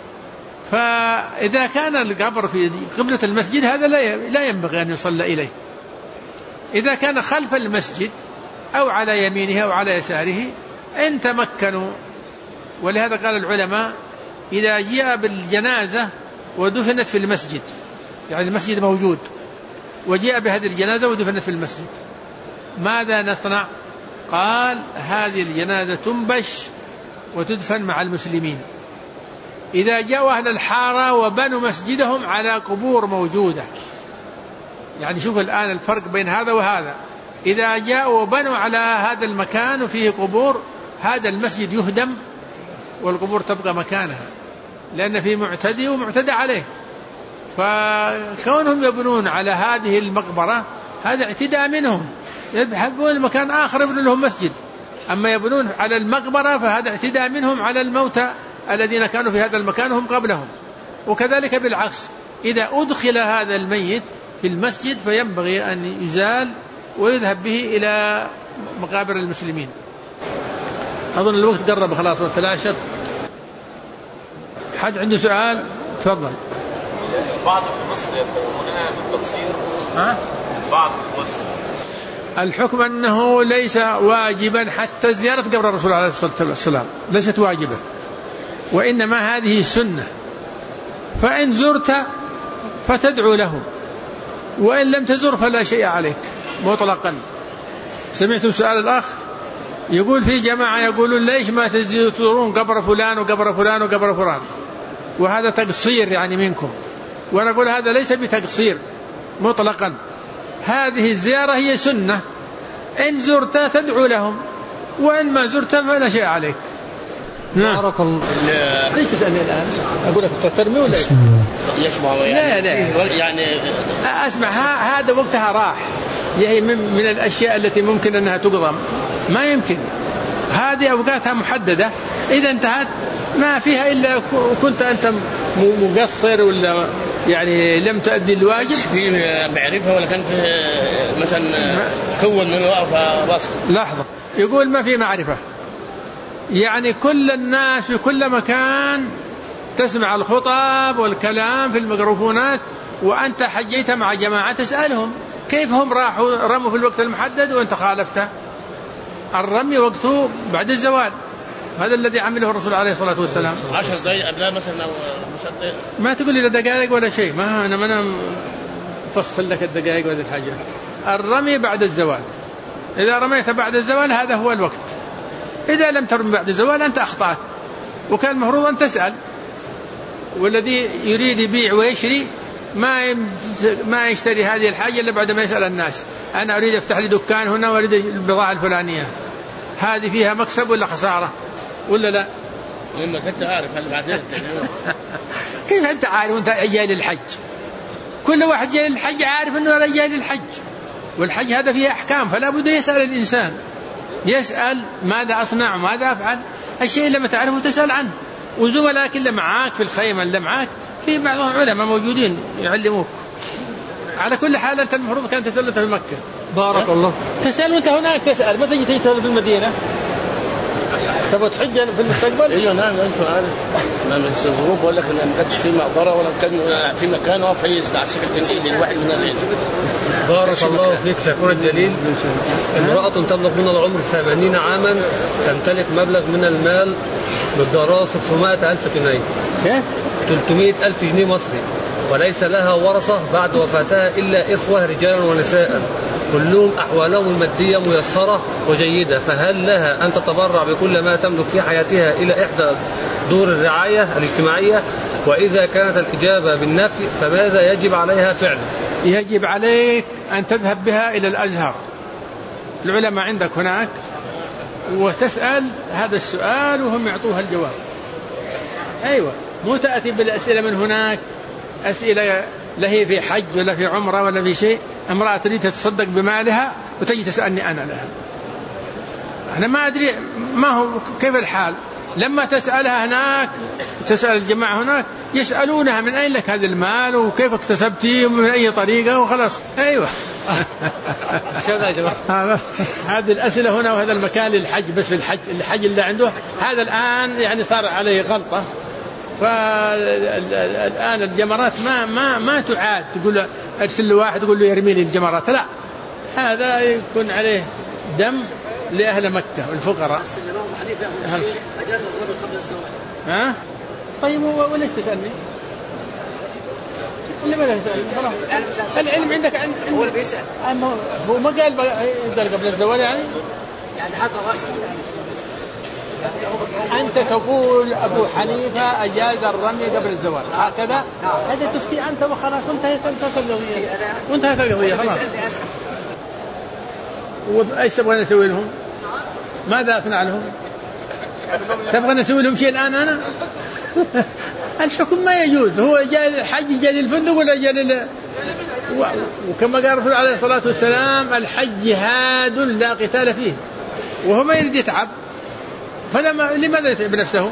فإذا كان القبر في قبلة المسجد هذا لا ينبغي أن يصلى إليه. إذا كان خلف المسجد أو على يمينه أو على يساره إن تمكنوا. ولهذا قال العلماء إذا جاء بالجنازة ودفنت في المسجد، يعني المسجد موجود وجاء بهذه الجنازة ودفنت في المسجد، ماذا نصنع؟ قال هذه الجنازة تنبش وتدفن مع المسلمين. إذا جاءوا أهل الحارة وبنوا مسجدهم على قبور موجودة، يعني شوف الآن الفرق بين هذا وهذا، إذا جاءوا وبنوا على هذا المكان وفيه قبور، هذا المسجد يهدم والقبور تبقى مكانها، لأن فيه معتدي ومعتدى عليه. فكونهم يبنون على هذه المقبرة هذا اعتداء منهم، يذهبون لمكان آخر يبنون لهم مسجد، أما يبنون على المقبرة فهذا اعتداء منهم على الموتى الذين كانوا في هذا المكان هم قبلهم. وكذلك بالعكس، إذا أدخل هذا الميت في المسجد فينبغي أن يزال ويذهب به إلى مقابر المسلمين. أظن الوقت قرب خلاص وتلاشت. حد عنده سؤال؟ تفضل. بعض في مصر يقولونها بالتقصير. بعض في مصر الحكم أنه ليس واجبا، حتى زيارة قبر الرسول عليه الصلاة والسلام ليست واجبة، وإنما هذه السنة، فإن زرت فتدعو له، وإن لم تزر فلا شيء عليك. مطلقا. سمعتم سؤال الأخ يقول في جماعة يقولون ليش ما تزورون قبر فلان وقبر فلان وقبر فلان، وهذا تقصير يعني منكم. وأنا أقول هذا ليس بتقصير مطلقا، هذه الزيارة هي سنة، إن زرت تدعو لهم وإن ما زرت فلا شيء عليك. بارك الله. ليش تسألني الآن؟ أقول لك ترمي ولا يسمع يعني لا يعني أسمع هذا وقتها راح، هي من الأشياء التي ممكن أنها تقضم، ما يمكن هذه أوقاتها محددة، إذا انتهت ما فيها إلا كنت أنت مقصر ولا يعني لم تؤدي الواجب. في معرفة ولا كان في مثلا كون من واقف راسه؟ لحظة، يقول ما في معرفة، يعني كل الناس في كل مكان تسمع الخطب والكلام في الميكروفونات، وأنت حجيت مع جماعة تسألهم كيف هم راحوا رموا في الوقت المحدد وأنت خالفته. الرمي وقته بعد الزوال، هذا الذي عمله الرسول عليه الصلاة والسلام. 10 دقائق قبلها مثلا أو ما تقول لي دقائق ولا شيء، ما أنا فصل لك الدقائق ولا الحاجة. الرمي بعد الزوال، إذا رميت بعد الزوال هذا هو الوقت، إذا لم ترمي بعد الزوال أنت أخطأت، وكان المفروض أن تسأل. والذي يريد يبيع ويشري ما يشتري هذه الحاجة إلا بعد ما يسأل الناس، أنا أريد أفتح لي دكان هنا وأريد البضاعة الفلانية، هذه فيها مكسب ولا خسارة ولا لا؟ لما كنت عارف هل بعدين كيف أنت عارف وأنت جاي للحج؟ كل واحد جاي للحج عارف أنه جاي للحج، والحج هذا فيه أحكام، فلا بد يسأل الإنسان، يسأل ماذا أصنع وماذا أفعل، الشيء اللي ما تعرفه تسأل عنه. وزملائك اللي معاك في الخيمة اللي معاك في بعضهم علماء موجودين يعلموك. على كل حال أنت المفروض كان تسأل في مكة. بارك الله. تسأل وأنت هناك تسأل، ما تجي تسأل في المدينة. تبغى تحج في المستقبل؟ ايوه نعم انتوا عارف ما الظروف ولا كان ما كانش في مقبره ولا كان في مكان واقف يسمع سكه الواحد من الليل. بارك الله فيك شيخنا الجليل. امرأة تبلغ من العمر 80 عاما تمتلك مبلغ من المال مقداره 600,000 جنيه، 300,000 جنيه مصري، وليس لها ورثة بعد وفاتها إلا إخوة رجالا ونساء كلهم أحوالهم المادية ميسرة وجيدة، فهل لها أن تتبرع بكل ما تملك في حياتها إلى إحدى دور الرعاية الاجتماعية؟ وإذا كانت الإجابة بالنفي فماذا يجب عليها فعله؟ يجب عليك أن تذهب بها إلى الأزهر، العلماء عندك هناك، وتسأل هذا السؤال وهم يعطوها الجواب. أيوة، مو تأتي بالأسئلة من هناك، أسئلة لا هي في حج ولا في عمرة ولا في شيء، امرأة تريد تتصدق بمالها وتجي تسألني أنا لها، أنا ما أدري ما هو كيف الحال. لما تسألها هناك تسأل الجماعة هناك يسألونها من أين لك هذا المال وكيف اكتسبتيه ومن أي طريقة وخلاص. أيوة هذه الأسئلة هنا وهذا المكان للحج، بس في الحج اللي عنده هذا الآن يعني صار عليه غلطة، فالآن الجمرات ما تعاد تقول أرسل واحد تقول له يرمي لي الجمرات، لا، هذا يكون عليه دم لأهل مكة والفقراء. أجاز الرمي قبل الزواج. ها؟ طيب وليش تسألني؟ اللي ما تسأل العلم عندك هو اللي بيسأل. هو ما قال قبل الزواج يعني حصل أنت تقول أبو حنيفة أجاز الرمي قبل الزواج هكذا، هذا تفتي أنت وخلاص وانتهت القضية خلاص. وإيش تبغى نسوي لهم؟ ماذا أصنع لهم؟ تبغى نسوي لهم شيء الآن أنا؟ الحكم ما يجوز، هو جاء الحج جاء للفندق ولا جاء وكما قال الرسول عليه الصلاة والسلام الحج جهاد لا قتال فيه، وهو ما يريد يتعب، لماذا يتعب نفسه؟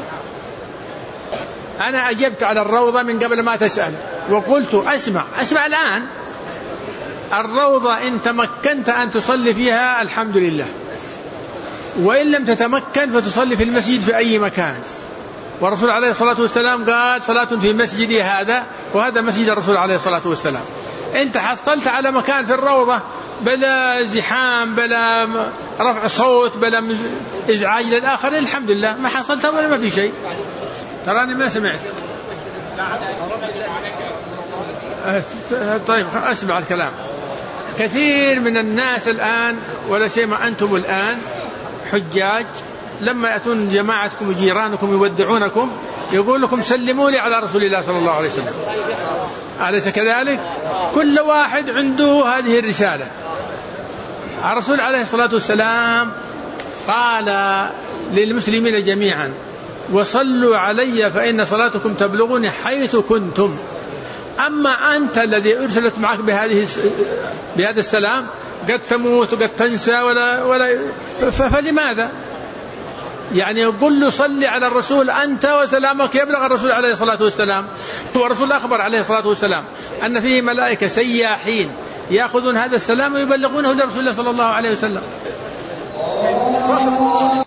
أنا أجبت على الروضة من قبل ما تسأل وقلت أسمع الآن، الروضة إن تمكنت أن تصلي فيها الحمد لله، وإن لم تتمكن فتصلي في المسجد في أي مكان، والرسول عليه الصلاة والسلام قال صلاة في مسجدي هذا، وهذا مسجد الرسول عليه الصلاة والسلام. أنت حصلت على مكان في الروضة بلا زحام بلا رفع صوت بلا إزعاج للآخر الحمد لله، ما حصلت ولا ما في شيء. تراني ما سمعت. طيب أسمع الكلام. كثير من الناس الآن ولا شيء ما أنتم الآن حجاج لما يأتون جماعتكم وجيرانكم يودعونكم يقول لكم سلموا لي على رسول الله صلى الله عليه وسلم. أليس كذلك؟ كل واحد عنده هذه الرسالة. الرسول عليه الصلاة والسلام قال للمسلمين جميعا وصلوا علي فإن صلاتكم تبلغني حيث كنتم. أما أنت الذي أرسلت معك بهذا السلام قد تموت وقد تنسى فلماذا؟ يعني قل له صلي على الرسول أنت وسلامك يبلغ الرسول عليه الصلاة والسلام. والرسول أخبر عليه الصلاة والسلام أن فيه ملائكة سياحين يأخذون هذا السلام ويبلغونه لرسول الله صلى الله عليه وسلم.